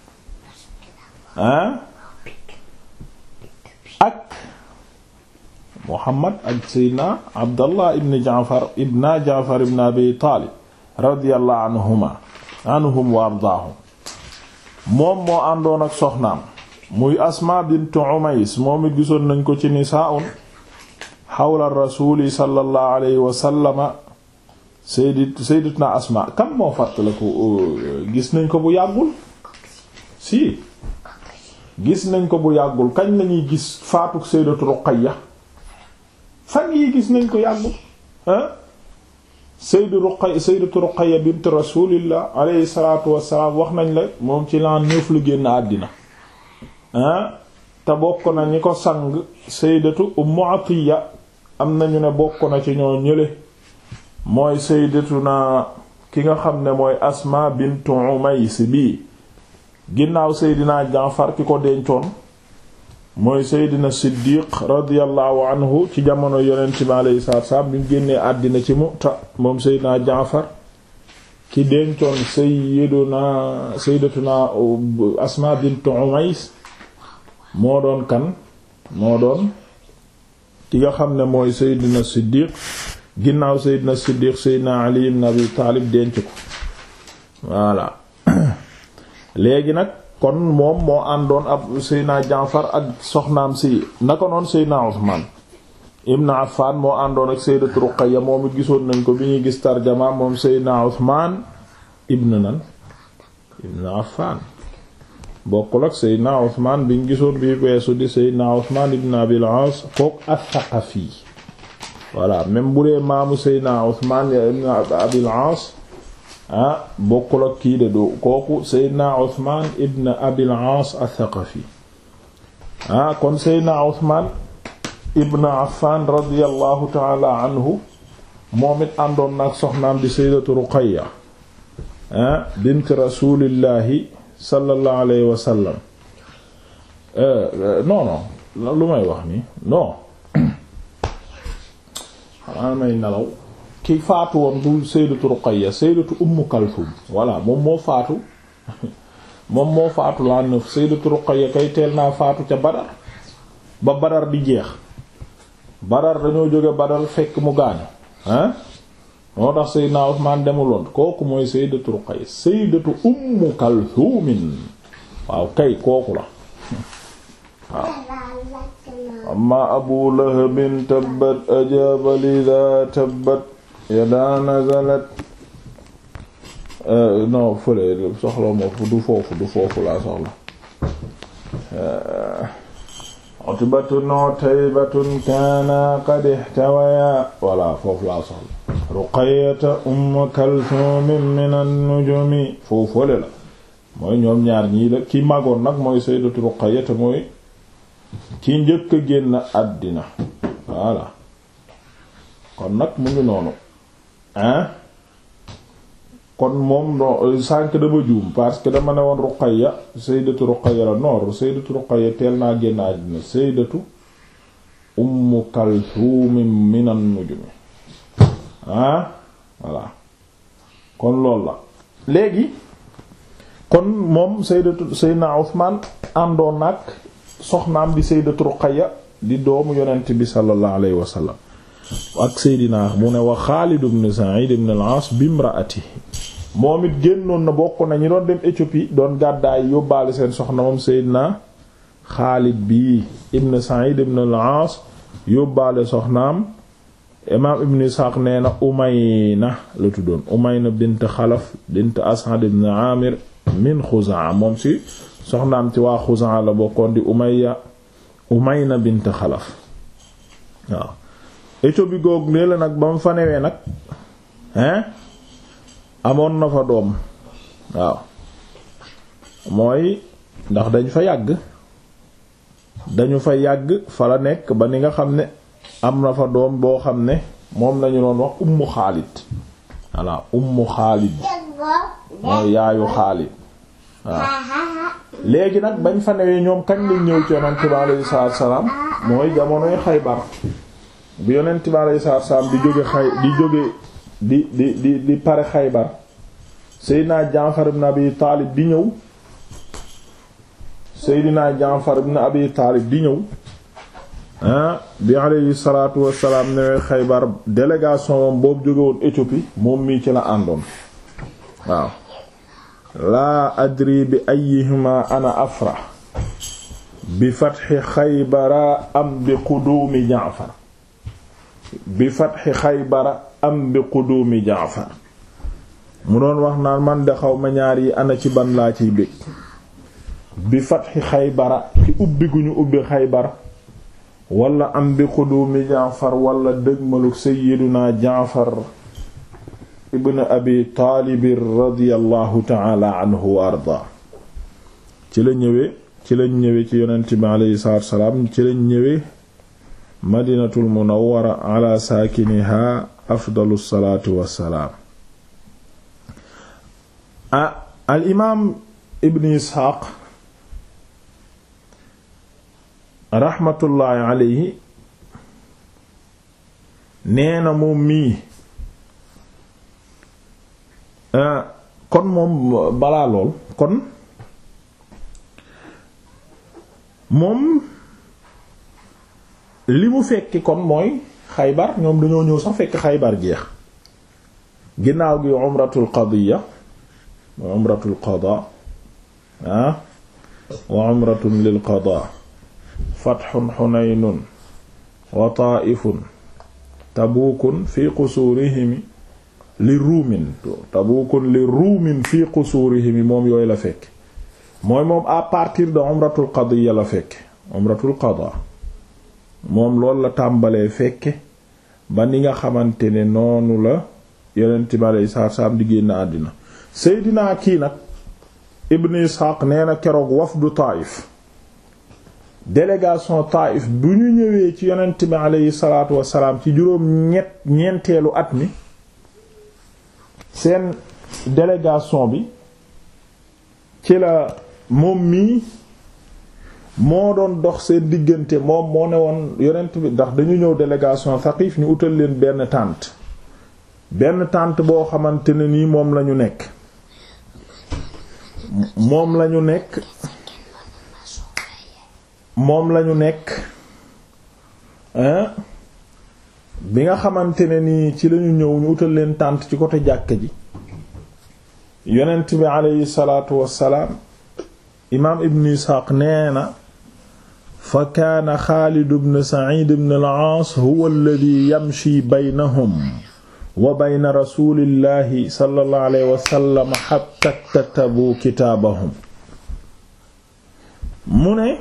ak Muhammad ak Seydina Abdallah ibn Jaafar ibn Abi Taalib radiyallahu anhum wa ardaahum moom moo àndoon ak soxnaam muy Asmaa bint Umays moom it gisoon nañ ko ci nisaa'un xawla rasuuli sallallahu alayhi wa sallama sayyidatuna Asmaa kan moo fàttale ko gis nañ ko bu yàggul si gis nañ ko bu yàggul kañ lañuy gis faatuk sayyidatu Ruqayya fan yi gis nañ ko yàggul sayyidatu Ruqayya bint rasulillah alayhi salaatu wassalaam wax nañ la moom ci l'an 9 lu génn àddina te bokk na ñi ko sang sayyidatu Ummu Atiyya am nañu ne bokk na ci ñoo ñële mooy sayyidatuna ki nga xam ne mooy Asma bint Umays bi ginnaaw Seydina Jaafar ki ko dencoon mooy Seydina Siddiq radiyallahu anhu ci jamono yonent bi alayhi salaatu wassalaam bi mu génnee àddina ci Mu'ta moom Seydina Jaafar ki dencoon sayyidatuna Asma bint Umays moo doon kan moo doon ki nga xam ne mooy Seydina Siddiq ginnaaw Seydina Siddiq Seydina Ali ibn Abi Taalib denc ko voilà léegi nag kon moom moo àndoon ab Seydina Jaafar ak soxnaam si naka noon Seydina Usmaan ibn Affan moo àndoon ak Sayyidatu Ruqayya moom it gisoon nañ ko bi ñuy gis tarjama moom Seydina Usmaan ibn Affan bokkul ak Seydina Usmaan bi ñu gisoon bi weesu di Seydina Usmaan ibn Abil Aas kook As-Saqafi voilà même bu dee maamu Seydina Usmaan ibn Abil Aas bokkul ak kii de do kooku Seydina Usmaan ibn Abil Aas As-Saqafi kon Seydina Usmaan ibn Affan radiyallahu ta'ala anhu moom it àndoon nag soxnaam di Sayyidatu Ruqayya bint rasulillahi sallallahu alayhi wa sallam non lu may wax nii non xanaa may nelaw ki faatu woon du Sayyidatu Ruqayya Sayyidatu Ummu Kalthum voilà moom moo faatu la neuf Sayyidatu Ruqayya kay teel naa faatu ca Badar ba Badar di jeex Badar dañoo jóge Badar fekk mu gaañu moo tax Seydina Usmaan demuloon kooku mooy Sayyidatu Ruqayya Sayyidatu Ummu Kalthum waaw kay kooku la waaw amma Abu Lahabin tabbat ajaba lidha tabbat yada nazalat non fële soxla moo du foofu laa soxla utbatun utaybatun kaana qad ihtawaya walla foofu laa soxla Ruqayyata Umm Kalthum min an-nujumi foofu fële la mooy ñoom ñaar ñii la ki magoon nag mooy Sayyidatu Ruqayyata mooy ki njëkk a génn àddina voilà kon nag mu ngi noonu kon moom no sànk dama juum parce que dama ne woon Ruqayya Sayyidatu Ruqayya la noor Sayyidatu Ruqayya teel naa génn àddina Sayyidatu Umm Kalthum min an-nujum voilà kon loolu la léegi kon moom Seydina Usmaan àndoon nag soxnaam di Sayyidatu Ruqayya di doomu yonent bi sallallahu alayhi wa sallam ak Seydina mu ne wa Xaalid ibn Sa'id ibn al-As bimraatihi moom it génnoon na bokk na ñi doon dem Éthiopie doon gàddaay yóbbaale seen soxna moom Seydina Xaalid bi ibn Sa'id ibn al-As yóbbaale soxnaam imaam Ibn Ishaq nee na Umayna la tuddoon Umayna bint Xalaf bint As'ad ibn Amir min Xuzaa moom ci soxnaam ci waa Xuzaa la bokkoon di Umayna bint Xalaf waaw Éthiopie goog nee la nag ba mu fa newee nag amoon na fa doom waaw mooy ndax dañu fa yàgg fa la nekk ba ni nga xam ne am na fa doom boo xam ne moom lañu doon wax Ummu Xaalid voilà Ummu Xaalid mooy yaayu Xaalid waaw léegi nag bañ fa newee ñoom kañ lañ ñëw ci Yonent bi alayhi salaatu wa salaam mooy jamonoy Xaybar bi Yonent bi alayhi salaatu wa salaam di pare Xaybar Seydina Jaafar ibn Abi Taalib di ñëw Seydina Jaafar ibn Abi Taalib di ñëw bi alayhi salaatu wassalaam newee Xaybar délégation moom boobu jóge woon Éthiopie moom mii ci la àndoon waaw laa adri bi ayyihima ana afrah bi fathi Xaybara am bi quduumi Jaafar bi fathi Xaybara am bi quduumi Jaafar mu doon wax naan man de xaw ma ñaar yi ana ci ban laa ciy bég bi fathi Xaybara ci ubbi gu ñu ubbi Xaybar wala am bi quduumi Jaafar wala dëgmaluk Sayyiduna Jaafar ibn abi taalib radiyallahu ta'ala anhu wa arda ci lañ ñëwee ci yonent bi alayhi salaatu wa salaam ci lañ ñëwee madinatul munawwara ala saakiniha afdalu salaatu wassalaam. al imaam ibn isxaaq raxmatullaahi alayhi nee na moom mii kon moom balaa lool kon moom li mu fekki kon mooy Xaybar ñoom dañoo ñëw sax fekk Xaybar jeex ginnaaw gi umratul qadiya wa umratul qadaa wa umratun lil qadaa fathun hunaynun wa taa'ifun tabuukun fi qusuurihim li ruumin tabuukun li ruumin fi qusuurihim moom yooyu la fekk mooy moom à partir de umratul qadiya la fekk umratul qadaa moom loolu la tàmbalee fekke ba ni nga xamante ne noonu la yonent bi alayhi salaatu salaam di génn àddina. Seydina kii nag Ibn Ishaq nee na keroog wafdu Taayif délégation Taayif bu ñu ñëwee ci yonent bi alayhi salaatu wassalaam ci ñeenteelu at mi seen délégation bi ci la moom mii moo doon dox seen diggante moom moo ne woon yonent bi ndax dañu ñëw délégation Saqif ñu utal leen benn tànt boo xamante ne nii moom lañu nekk bi nga xamante ne nii ci lañu ñëw ñu utal leen tànt ci côté jàkka ji yonent bi aleyhi salaatu wassalaam imaam Ibn Ishaq nee na fa kaana Xaalid ibn Sa'iid ibn al-Aas huwa alladhi yamshi baynahum wa bayna rasuulillahi sallallahu alayhi wa sallam hatta katabu kitaabahum mu ne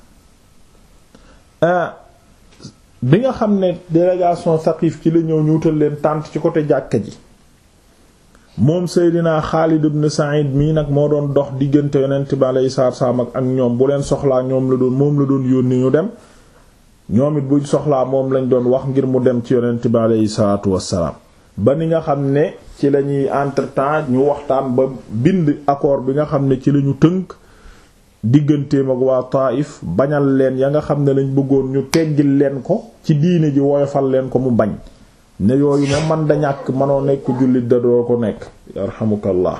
bi nga xam ne délégation Saqif ci la ñëw ñu wutal leen tànt ci côté jàkka ji moom Seydina Xaalid ibn Sa'iid mii nag moo doon dox diggante yonent bi alayhi salaatu salaam ak ñoom bu leen soxlaa moom la doon yónni ñu dem ñoom it buñ soxlaa moom lañ doon wax ngir mu dem ci yonent bi alayhi salaatu wassalaam ba ni nga xam ne ci lañuy entre-temps ñu waxtaan ba bind accord bi nga xam ne ci lañu tënk digganteem ak waa Taayif bañal leen ya nga xam ne lañ bëggoon ñu teggil leen ko ci diine ji woyofal leen ko mu bañ ne yooyu moom man da ñàkk manoo nekk jullit da doo ko nekk yarhamukallah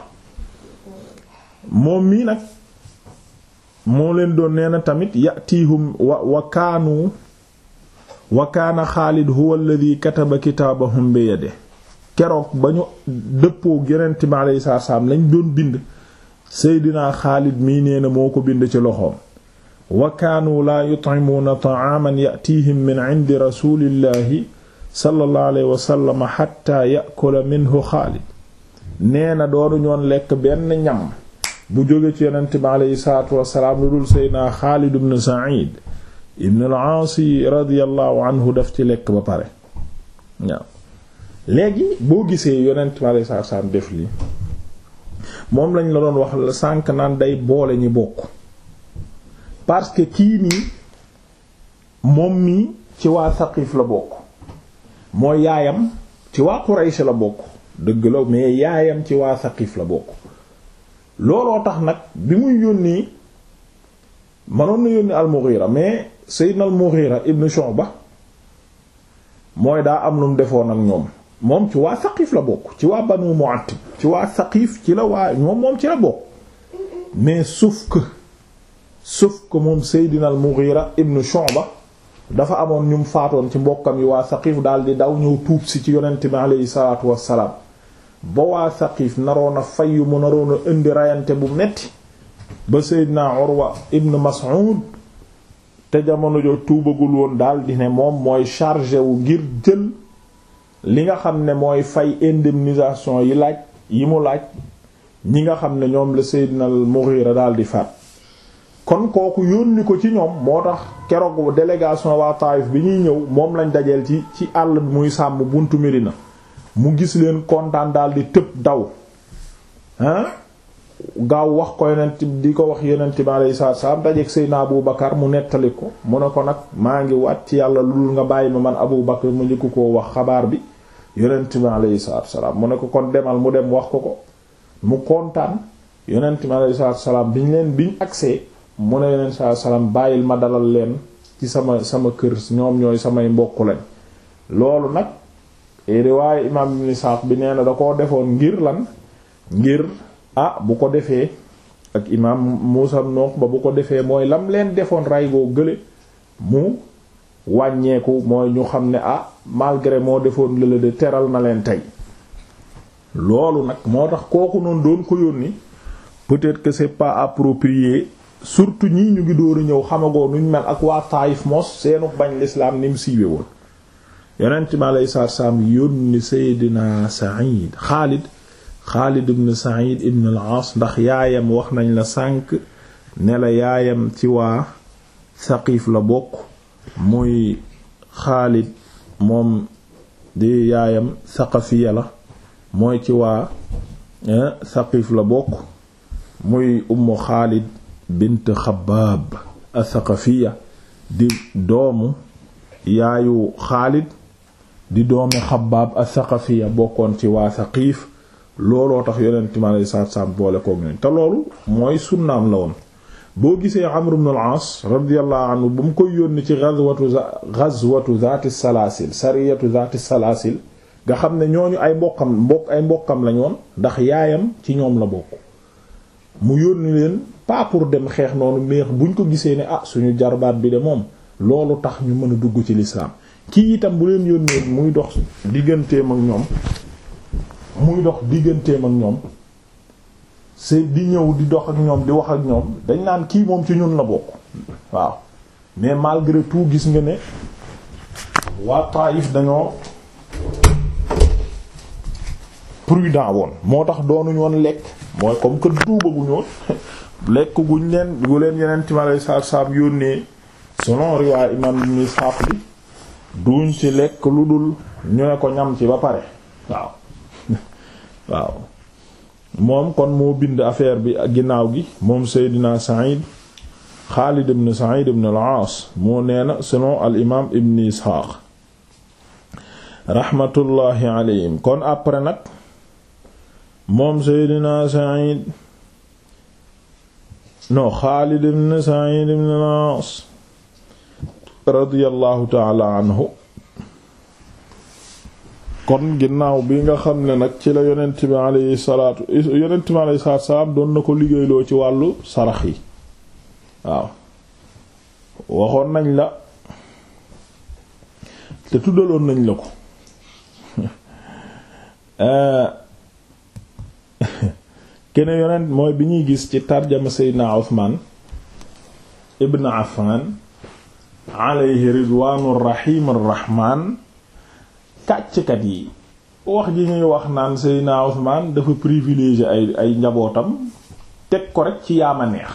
moom mii nag moo leen doon nee na tamit yatihum wa kaana Xaalid huwa alladhi kataba kitaabahum bi yadihi keroog ba ñu dëppoo Yonent bi alayhi salaam lañ doon bind Seydina Xaalid mii nee na moo ko bind ci loxoom wa kaanu laa yut'imuuna ta'aaman ya'tiihim min 'indi rasuulillahi sallallahu alayhi wa sallam hatta ya'kula minhu Xaalid nee na doonu ñoon lekk benn ñam bu jóge ci Yonent bi alayhi salaatu wa salaam lu dul Seydina Xaalid ibn Sa'iid ibn al-Aas radiyallahu anhu daf ci lekk ba pare waaw léegi boo gisee Yonent bi alayhi salaatu wa salaam def lii moom lañ la doon wax la sànk naan day boole ñi bokk parce que kii nii moom mii ci waa Saqif la bokk mooy yaayam ci waa Quraysh la bokk dëgg la mais yaayam ci waa Saqif la bokk looloo tax nag bi muy yónni manoon na yónni al-Mughira mais Sayyidna al-Mughira ibn Shu'ba mooy daa am lu mu defoon ak ñoom moom ci waa Saqif la bokk ci waa Banu Mu'attib ci waa Saqif ci la waa moom ci la bokk mais sauf que moom Seydina al-Mughira ibn Shu'ba dafa amoon ñum faatoon ci mbokkam yi waa Saqif daal di daw ñëw tuub si ci yonent bi aleyhi salaatu wassalaam ba waa Saqif naroon a fayyu mu naroon a indi rayante bu metti ba Seydina Urwa ibn Mas'ud te jamono jo tuubagul woon daal di ne moom mooy chargé wu ngir jël li nga xam ne mooy fay indemnisation yi mu laaj ñi nga xam ne ñoom la Seydina al-Mughira daal di faat kon kooku yónni ko ci ñoom moo tax keroog délégation waa Taayif bi ñuy ñëw moom lañ dajeel ci àll bi muy sàmm buntu Medina mu gis leen kontaan daal di tëb daw gaaw wax ko yonent di ko wax yonent bi alayhi salaam dajeek Seydina Abu Bakar mu nettali ko mu ne ko nag maa ngi waat ci yàlla lu dul nga bàyyi ma man Abu Bakar mu njëkk koo wax xabaar bi yonent bi alayhi salaam mu ne ko kon demal mu dem wax ko mu kontaan yonent bi alayhi salaam biñ agsee mu ne yonent salaam bàyyil ma dalal leen ci sama kër ñoom ñooy samay mbokk lañ. loolu nag riwaaye imaam Ibn Isaaq bi nee na da koo defoon ngir lan ngir bu ko defee ak imaam Muusaa ibn Uqba bu ko defee mooy lam leen defoon ray goo gële mu wàññeeku mooy ñu xam ne malgré moo defoon lële de teral na leen tey. loolu nag moo tax kooku noonu doon ko yónni peut-être que c'est pas approprié surtout ñii ñu ngi dóoru ñëw xamagoo nuñ mel ak waa Taayif mos seenu bañ l'islam ni mu siiwe woon. yonent mi alayhi salaam yónni Seydina Xaalid ibn Sa'id ibn al-Aas ndax yaayam wax nañ la sànq ne la yaayam ci waa Saqiif la bokk muy Xaalid moom di yaayam Saqafiya la mooy ci waa Saqiif la bokk muy Ummu Xaalid bint Xabbaab as-Saqafiya di doomu yaayu Xaalid di doomi Xabbaab as-Saqafiya bokkoon ci waa Saqiif looloo tax yonent mi alayhi salaatu salaam boole koog ñoom te loolu mooy sunnaam la woon. boo gisee Amr ibn al-As radiyallahu anhu bu mu koy yónni ci ghazwatu zaati salaasil sariyatu zaati salaasil nga xam ne ñooñu ay mbokkam lañ woon ndax yaayam ci ñoom la bokk mu yónni leen pas pour dem xeex noonu mais buñ ko gisee ne suñu jarbaat bi de moom loolu tax ñu mën a dugg ci l'islam kii itam bu leen yónnee muy dox digganteem ak ñoom c'est di ñëw di dox ak ñoom di wax ak ñoom dañ naan kii moom ci ñun la bokk waaw mais malgré tout gis nga ne waa Taïf dañoo prudent woon moo tax doonuñ woon lekk mooy comme que duubaguñ woon lekk guñ leen gu leen yeneen timalay saab yónnee selon riwaay imam Ibn Ishaq bi duñ ci lekk lu dul ñu ne ko ñam ci ba pare waaw moom kon moo bind affaire bi ginnaaw gi moom Seydina Xaalid ibn Sa'id ibn al-Aas moo nee na selon al imam Ibn Ishaq rahmatullahi alayhim kon après nag moom Seydina Xaalid ibn Sa'id ibn al-Aas radiyallahu ta'ala anhu kon ginnaaw bi nga xam ne nag ci la yonent bi alayhi salaatu salaam doon na ko liggéeyloo ci wàllu sarax yi waaw waxoon nañ la te tuddaloon nañ la ko kene yonent mooy bi ñuy gis ci tarjama Seydina Usmaan ibn Affan alayhi ridwaanur rahiimur rahmaan kàcckat yi wax ji ñuy wax naan Seydina Usmaan dafa privilégié ay njabootam teg ko rek ci yaama neex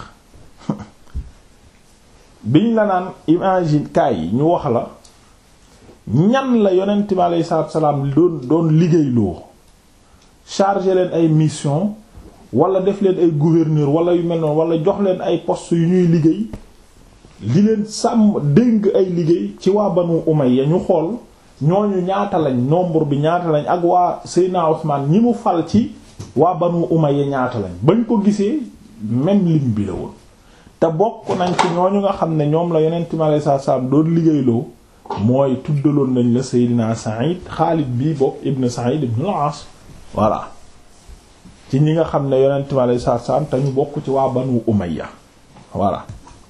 biñ la naan imagine kaay yi ñu wax la ñan la yonent bi alayhi salaatu salaam doon liggéeyloo chargé leen ay mission wala def leen ay gouverneur wala yu mel noonu wala jox leen ay poste yu ñuy liggéey di leen sàmm dénk ay liggéey ci waa Banu Umayya ñu xool ñooñu ñaata lañ nombre bi ñaata lañ ak waa Seydina Usmaan ñi mu fal ci waa Banu Umayya ñaata lañ bañ ko gisee même lim bi la woon te bokk nañ ci ñooñu nga xam ne ñoom la Yonent mi alayhi salaam doon liggéeyloo mooy tuddaloon nañ la Seydina Xaalid bii bopp ibn Sa'id ibn al-As voilà ci ñi nga xam ne Yonent mi alayhi salaam te ñu bokk ci waa Banu Umayya voilà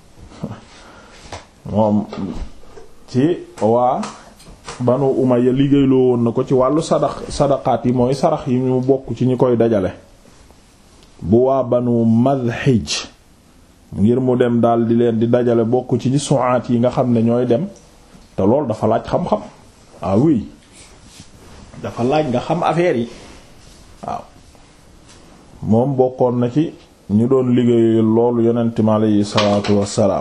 moom ci waa Banu Umayya liggéeyloo woon na ko ci wàllu sadaqaat yi mooy sarax yi ñu bokk ci ñi koy dajale bu waa Banu Madhij ngir mu dem daal di leen di dajale bokk ci ñi su'aat yi nga xam ne ñooy dem te loolu dafa laaj xam-xam oui dafa laaj nga xam affaire yi waaw moom bokkoon na ci ñu doon liggéey loolu Yonent mi alayhi salaatu wassalaam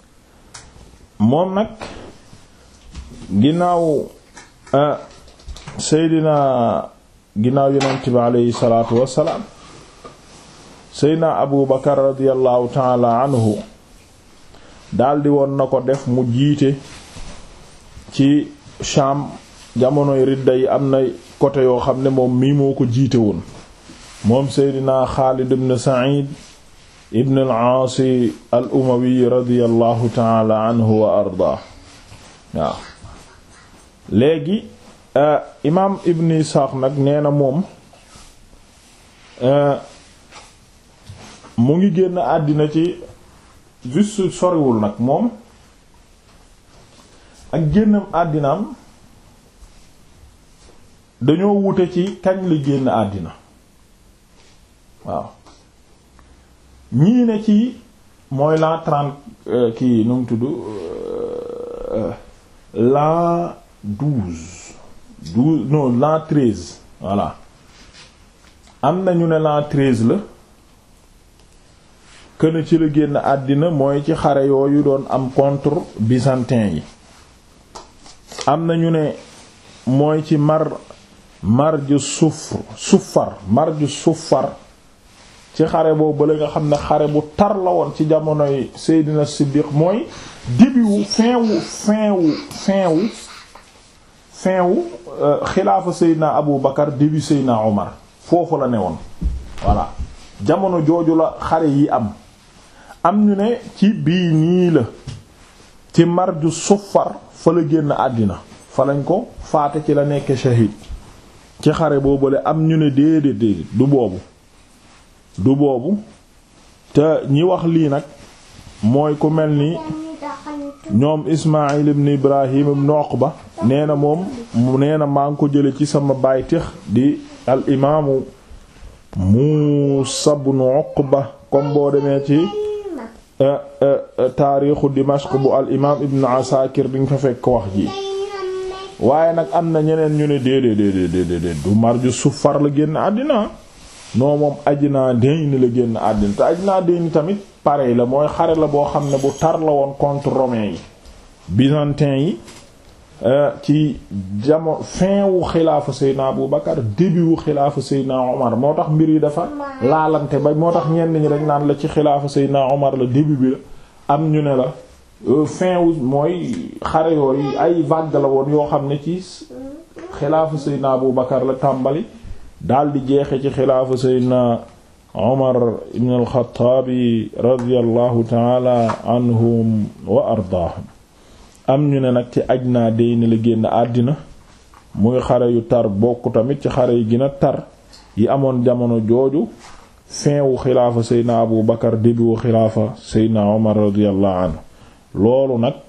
moom nag ginnaaw seydina ginnaaw yonent bi aleyhi salaatu wassalaam seydina Abu Bakar radiyallahu taala anhu daldi woon na ko def mu jiite ci Sham jamonoy ridda yi am na côté yoo xam ne moom mii moo ko jiite woon moom seydina Xaalid ibn Sa'id ibn al-Aas al-Umawi radiyallahu taala anhu wa ardaa waaw léegi imaam Ibn Isaaq nag nee na moom mu ngi génn àddina ci juste soriwul nag moom ak génnam àddinaam dañoo wute ci kañ la génn àddina waaw ñii ne ci mooy l'an 30 kii nu mu tudd l'an 12 non l'an 13 voilà am na ñu ne l'an 13 la kën ci la génn àddina mooy ci xare yooyu doon am contre byzantin yi am na ñu ne mooy ci marju suffar ci xare boobu la nga xam ne xare bu tar la woon ci jamonoy Seydina Siddiq mooy début wu fin wu xilaafa Seydina Abu Bakar début Seydina Omar foofu la ne woon voilà jamono jooju la xare yi am ñu ne ci bii nii la ci marju suffar fa la génn àddina fa lañ ko faate ci la nekk shahid ci xare boobule am ñu ne déedéet du boobu te ñi wax lii nag mooy ku mel ni ñoom Ismaïl ibn Ibrahim ibn Uqba nee na moom nee na maa ngi ko jële ci sama baay tix di al imaamu Muusa ibn Uqba comme boo demee ci taarixu Dimashq bu al imaam Ibn Asakir di nga fa fekk wax ji waaye nag am na ñeneen ñu ne déedéet du marju suffar la génn àddina non moom Ajna Dayn la génn àddina te Ajna Dayn tamit pareil la mooy xare la boo xam ne bu tar la woon contre romains yi byzantins yi ci fin wu xilaafa Seydina Abu Bakar début wu xilaafa Seydina Omar moo tax mbir yi dafa laalante ba moo tax ñenn ñi dañ naan la ci xilaafa Seydina Omar la début bi la am ñu ne la fin wu mooy xare yooyu ay vague la woon yoo xam ne ci xilaafa Seydina Abu Bakar la tàmbali daal di jeexe ci xilaafa Seydina Omar ibn al-Khattabi radiyallahu ta'ala anhum wa ardaahum am ñu ne nag ci Ajna Dayn la génn àddina muy xare yu tar bokk tamit ci xare yi gën a tar yi amoon jamono jooju fin wu xilaafa Seydina Abu Bakar début wu xilaafa Seydina Omar radiyallahu anhu loolu nag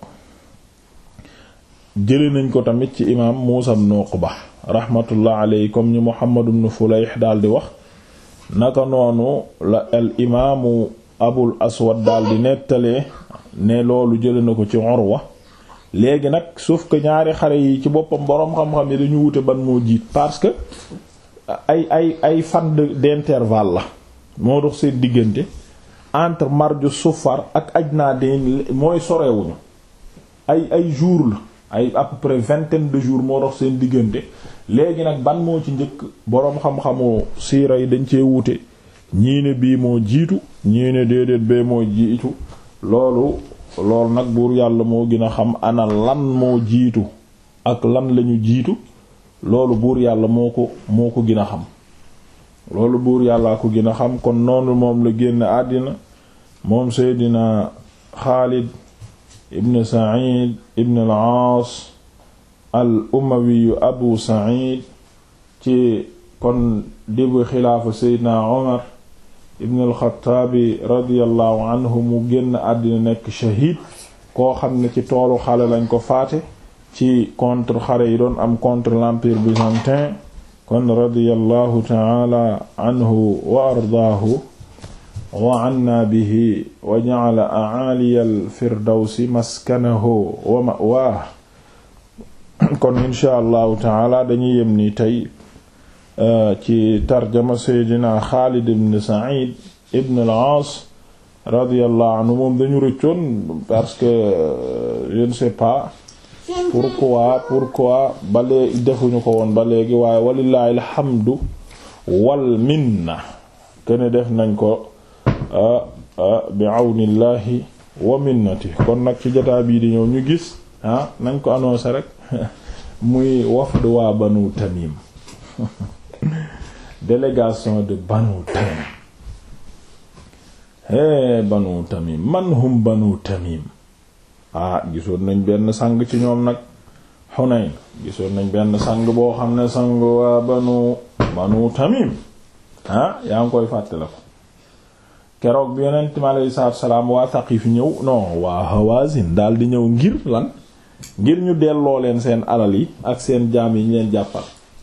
jële nañ ko tamit ci imaam Muusa ibn Uqba rahmatullah alayhi comme ñu Muhammad ibn Fulayh daal di wax naka noonu la al imaamu Abul Aswad daal di nettalee ne loolu jële na ko ci Urwa léegi nag sauf que ñaari xare yi ci boppam boroom xam-xam yi dañu wute ban moo jiit parce que ay fan d'intervalle la moo dox seen diggante entre marju suffar ak Ajna Dayn mooy sorewuñu ay jours la ay à peu près vingtaine de jours moo dox seen diggante léegi nag ban moo ci njëkk boroom xam-xamu siira yi dañ cee wute ñii ne bii moo jiitu ñii ne déedéet bee moo jiitu loolu nag buur yàlla moo gën a xam ana lan moo jiitu ak lan lañu jiitu loolu buur yàlla moo ko gën a xam loolu buur yàllaa ko gën a xam kon noonu moom la génn àddina moom Seydina Xaalid ibn Sa'id ibn al-Aas al-Umawi Abu Sa'id ci kon début xilaafa Seydina Omar ibn al-Khattabi radiyallahu anhu mu génn àddina nekk shahid koo xam ne ci toolu xare lañ ko faate ci contre xare yi doon am contre l'empire byzantin kon radiyallahu ta'ala anhu wa ardaahu wa anna bihi wa ja'ala a'aliya al-firdawsi maskanahu wa ma'waahu kon insha allahu ta'ala dañuy yem ni tey ci tarjama Seydina Xaalid ibn Sa'id ibn al-Aas radiyallahu anhu moom dañu rëccoon parce que je ne sais pas pourquoi ba léegi defuñu ko woon ba léegi waaye walillahi alhamdu wal minna kene def nañ ko bi awnillahi wa minnati. kon nag ci jotaay bii di ñëw ñu gis nañ ko annoncé rek muy wafd waa Banu Tamim délégation de Banu Tamim. Banu Tamim man hum Banu Tamim. gisoon nañ benn sang ci ñoom nag Hunayn, gisoon nañ benn sang boo xam ne sang waa Banu Tamim yaa ngi koy fàttale ko keroog bi Yonent mi alayhi salaam waa Saqif ñëw waa Hawazin daal di ñëw ngir lan, ngir ñu delloo leen seen alal yi ak seen jaam yi ñu leen jàppal.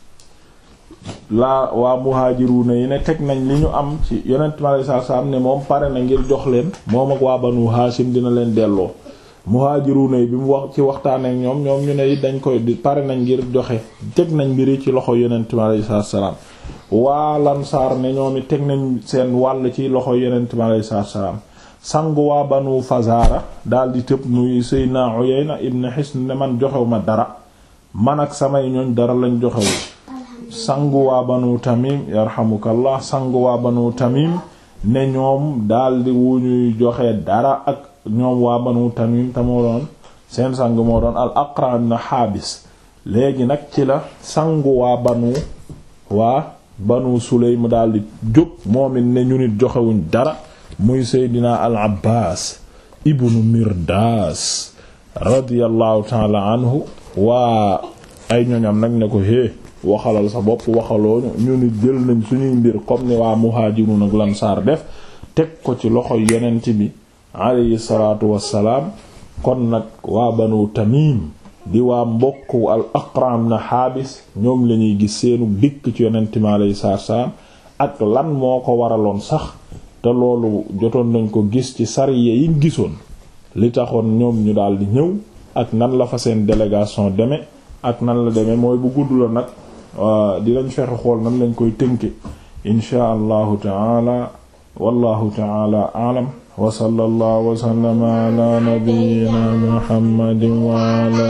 waa muhaajiruuna yi ne teg nañ li ñu am ci Yonent mi alayhi salaam ne moom pare na ngir jox leen moom ak waa Banu Haashim dina leen delloo. muhaajiruuna yi bi mu wax ci waxtaan ak ñoom ñu ne it dañ koy pare nañ ngir joxe, teg nañ mbiri ci loxo Yonent mi alayhi salaam. waa Lansaar ne ñoom it teg nañ seen wàll ci loxo Yonent mi alayhi salaam. sangu waa Banu Fazaara daal di tëb muy Seydina Uyayna ibn Hisn ne man joxewuma dara, man ak samay ñooñ dara lañ joxewu. sangu waa Banu Tamim yarhamukallah, sangu waa Banu Tamim ne ñoom daal di wu ñuy joxe dara ak ñoom waa Banu Tamim te moo doon seen sang moo doon al Aqra ibn Haabis. léegi nag ci la sangu waa Banu Sulaym daal di jóg moom it ne ñu nit joxewuñ dara, muy Seydina al Abbaas ibnu Mirdaas radiyallahu ta'ala anhu. waa ay ñoñam nag ne ko waxalal sa bopp, waxaloo ñu nit jël nañ suñuy mbir comme ni waa Muhaajirun ak Lansaar def, teg ko ci loxo yonent bi alayhi salaatu wassalaam. kon nag waa Banu Tamim di waa mbokk al Aqra ibn Haabis ñoom lañuy gis seenu dikk ci yonent bi alayhi salaatu wassalaam ak lan moo ko waraloon sax, te loolu jotoon nañ ko gis ci sariya yi gisoon li taxoon ñoom ñu daal di ñëw ak nan la fa seen délégation deme ak nan la demee mooy bu gudd la nag dinañ fexe xool nan lañ koy tënke insha allahu taala. wallahu taala a'lam wa sallallahu wa sallama ala nabiyyina muhammadin wa ala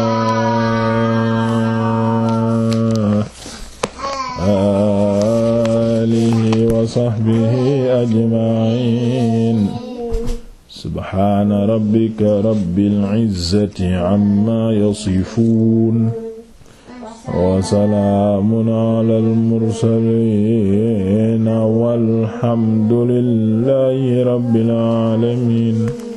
alihi wa sahbihi ajma'in. subhana rabbika rabbil izzati amma yasifun wa salaamun alal mursaliin walhamdulillahi rabbil aalamiin.